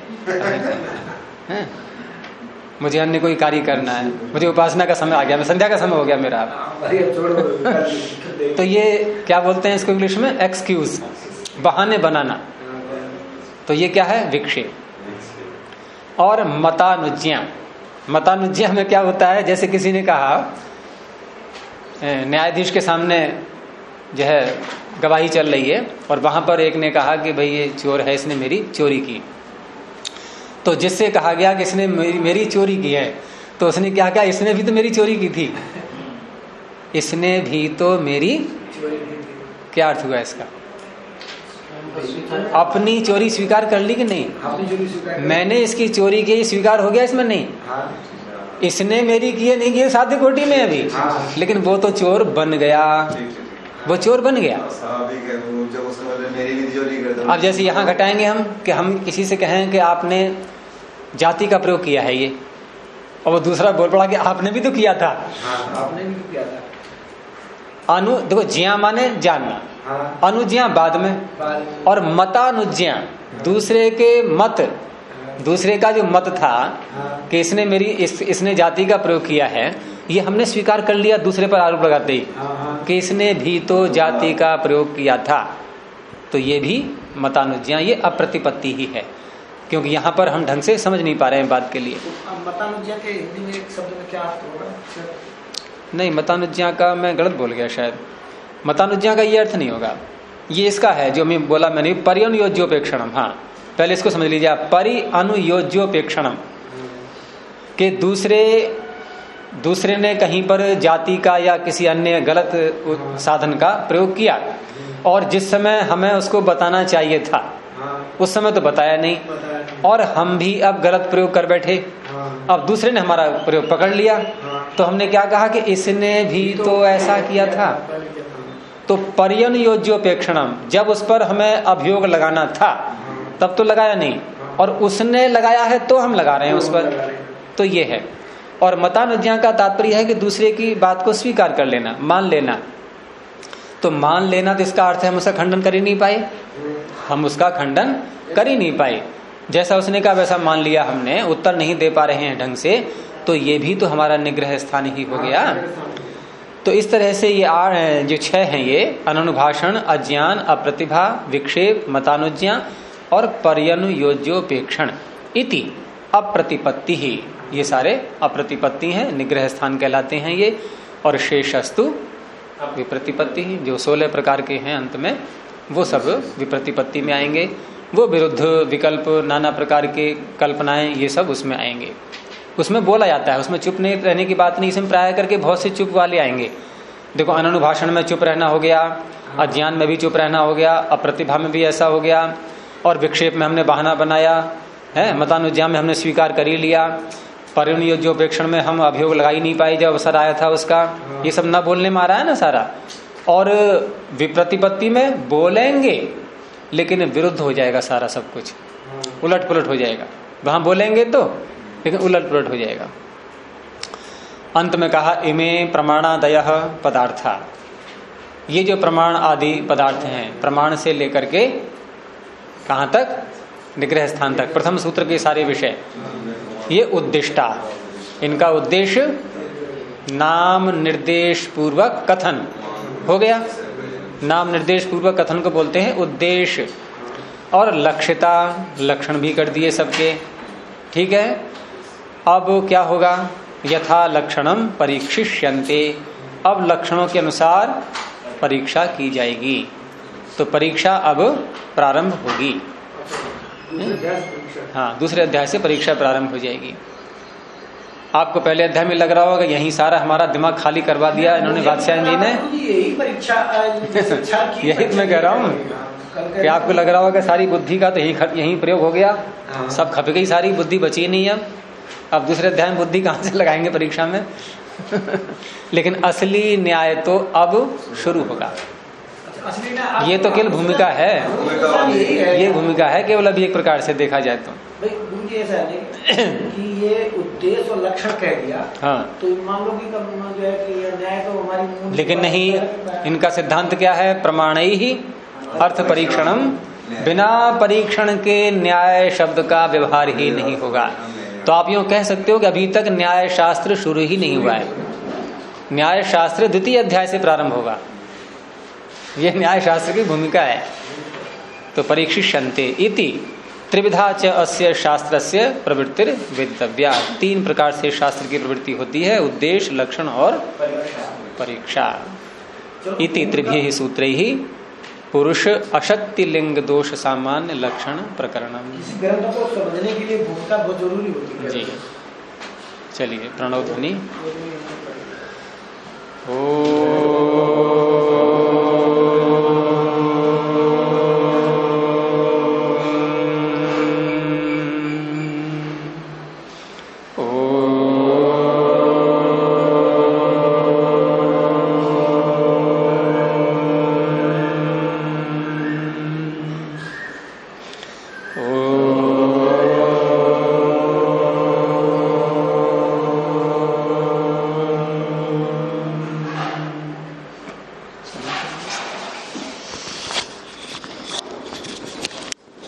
मुझे अन्य कोई कार्य करना है, मुझे उपासना का समय आ गया, मैं संध्या का समय हो गया मेरा। तो ये क्या बोलते हैं इसको इंग्लिश में? एक्सक्यूज, बहाने बनाना। तो ये क्या है? विक्षेप। और मतानुज्ञा, मतानुज्ञा में क्या होता है? जैसे किसी ने कहा, न्यायाधीश के सामने जो है गवाही चल रही है, और वहां पर एक ने कहा कि भाई ये चोर है, इसने मेरी चोरी की। तो जिससे कहा गया कि इसने मेरी चोरी की है, तो उसने क्या कहा? इसने भी तो मेरी चोरी की थी, इसने भी तो मेरी। क्या अर्थ हुआ इसका? अपनी चोरी स्वीकार कर ली कि नहीं? मैंने इसकी चोरी की, स्वीकार हो गया इसमें? नहीं। इसने मेरी की है, नहीं की, साध्य कोटि में अभी, लेकिन वो तो चोर बन गया, वो चोर बन गया। अब जैसे यहाँ घटाएंगे हम कि हम किसी से कहें कि आपने जाति का प्रयोग किया है ये, और वो दूसरा बोल पड़ा कि आपने भी तो किया था। आपने भी तो किया था। देखो ज्ञा माने जानना, अनुज्ञा बाद में, और मतानुज्ञा दूसरे के मत, दूसरे का जो मत था कि इसने मेरी इसने जाति का प्रयोग किया है, ये हमने स्वीकार कर लिया दूसरे पर आरोप लगाते ही कि इसने भी तो जाति का प्रयोग किया था। तो ये भी मतानुज्ञा, ये अप्रतिपत्ति ही है, क्योंकि यहाँ पर हम ढंग से समझ नहीं पा रहे हैं बात के लिए। मतानुज्ञा के हिंदी में एक शब्द में क्या अर्थ होगा? नहीं, मतानुज्ञा का मैं गलत बोल गया शायद। मतानुज्ञा का ये अर्थ नहीं होगा, ये इसका है जो मैं बोला मैंने, परिअनुयोज्योपेक्षणम। हाँ, पहले इसको समझ लीजिए आप, परिअनुयोज्योपेक्षणम के दूसरे ने कहीं पर जाति का या किसी अन्य गलत साधन का प्रयोग किया, और जिस समय हमें उसको बताना चाहिए था उस समय तो बताया नहीं, और हम भी अब गलत प्रयोग कर बैठे। अब दूसरे ने हमारा प्रयोग पकड़ लिया, तो हमने क्या कहा कि इसने भी तो ऐसा किया था। तो परिअनुयोज्योपेक्षणम, जब उस पर हमें अभियोग लगाना था तब तो लगाया नहीं, और उसने लगाया है तो हम लगा रहे हैं उस पर, तो ये है। और मतानुज्ञा का तात्पर्य है कि दूसरे की बात को स्वीकार कर लेना, मान लेना। तो मान लेना, तो इसका अर्थ है हम उसका खंडन कर ही नहीं पाए, हम उसका खंडन कर ही नहीं पाए। जैसा उसने कहा वैसा मान लिया हमने, उत्तर नहीं दे पा रहे हैं ढंग से, तो ये भी तो हमारा निग्रह स्थान ही हो गया। तो इस तरह से ये जो 6 हैं, ये अननुभाषण, अज्ञान, अप्रतिभा, विक्षेप, मतानुज्ञा और पर्यनुयोज्योपेक्षण इति अप्रतिपत्ति ही, ये सारे अप्रतिपत्ति हैं, निग्रह स्थान कहलाते हैं ये। और शेषस्तु विप्रतिपत्ति ही, जो 16 प्रकार के हैं अंत में, वो सब विप्रतिपत्ति में आएंगे। वो विरुद्ध विकल्प, नाना प्रकार के कल्पनाएं, ये सब उसमें आएंगे। उसमें बोला जाता है, उसमें चुप नहीं रहने की बात नहीं। इसमें प्राय करके बहुत से चुप वाले आएंगे। देखो, अननुभाषण में चुप रहना हो गया, अज्ञान में भी चुप रहना हो गया, अप्रतिभा में भी ऐसा हो गया, और विक्षेप में हमने बहाना बनाया है, मतानुज्ञा में हमने स्वीकार कर ही लिया, परिअनुयोज्योपेक्षण में हम अभियोग लगा ही नहीं पाए जब अवसर आया था उसका। ये सब न बोलने में आ रहा है ना सारा। और विप्रतिपत्ति में बोलेंगे लेकिन विरुद्ध हो जाएगा सारा, सब कुछ उलट पुलट हो जाएगा। वहां बोलेंगे तो, लेकिन उलट पुलट हो जाएगा। अंत में कहा, इमे प्रमाणादयः पदार्था, ये जो प्रमाण आदि पदार्थ हैं, प्रमाण से लेकर के कहां तक? निग्रह स्थान तक। प्रथम सूत्र के सारे विषय ये उद्दिष्टा, इनका उद्देश्य नाम निर्देश पूर्वक कथन हो गया। नाम निर्देश पूर्वक कथन को बोलते हैं उद्देश्य। और लक्षिता, लक्षण भी कर दिए सबके, ठीक है। अब क्या होगा, यथा लक्षणम परीक्षिष्यन्ते, अब लक्षणों के अनुसार परीक्षा की जाएगी। तो परीक्षा अब प्रारंभ होगी। हाँ, दूसरे अध्याय से परीक्षा प्रारंभ हो जाएगी। आपको पहले अध्याय में लग रहा होगा यही सारा हमारा दिमाग खाली करवा दिया इन्होंने बादशाह जी ने। यही परीक्षा यही तो मैं कह रहा हूँ कि आपको लग रहा होगा सारी बुद्धि का तो यही प्रयोग हो गया, सब खप गई, सारी बुद्धि बची नहीं है। अब दूसरे अध्याय में बुद्धि कहाँ से लगाएंगे परीक्षा में? लेकिन असली न्याय तो अब शुरू होगा। ये तो केवल भूमिका है, ये भूमिका है केवल अभी एक प्रकार से देखा जाए तो। भाई ऐसा है कि ये उद्देश्य और लक्षण कह दिया, हाँ, तो मान लो कि जो है कि न्याय तो हमारी, लेकिन नहीं, इनका सिद्धांत क्या है, प्रमाणई ही अर्थ परीक्षणम, बिना परीक्षण के न्याय शब्द का व्यवहार ही नहीं होगा। तो आप यूं कह सकते हो कि अभी तक न्याय शास्त्र शुरू ही नहीं हुआ है, न्याय शास्त्र द्वितीय अध्याय से प्रारंभ होगा। ये न्याय शास्त्र की भूमिका है। तो परीक्षिष्यन्ते इति त्रिविधा च अस्य शास्त्रस्य प्रवृत्तिर वेदितव्या, 3 प्रकार से शास्त्र की प्रवृत्ति होती है, उद्देश्य, लक्षण और परीक्षा। इति त्रिभिः सूत्रैः पुरुष अशक्ति लिंग दोष सामान्य लक्षण प्रकरणम। इस ग्रंथ को समझने के लिए भूमिका बहुत जरूरी होती है जी। चलिए, प्रणव ध्वनि। ओ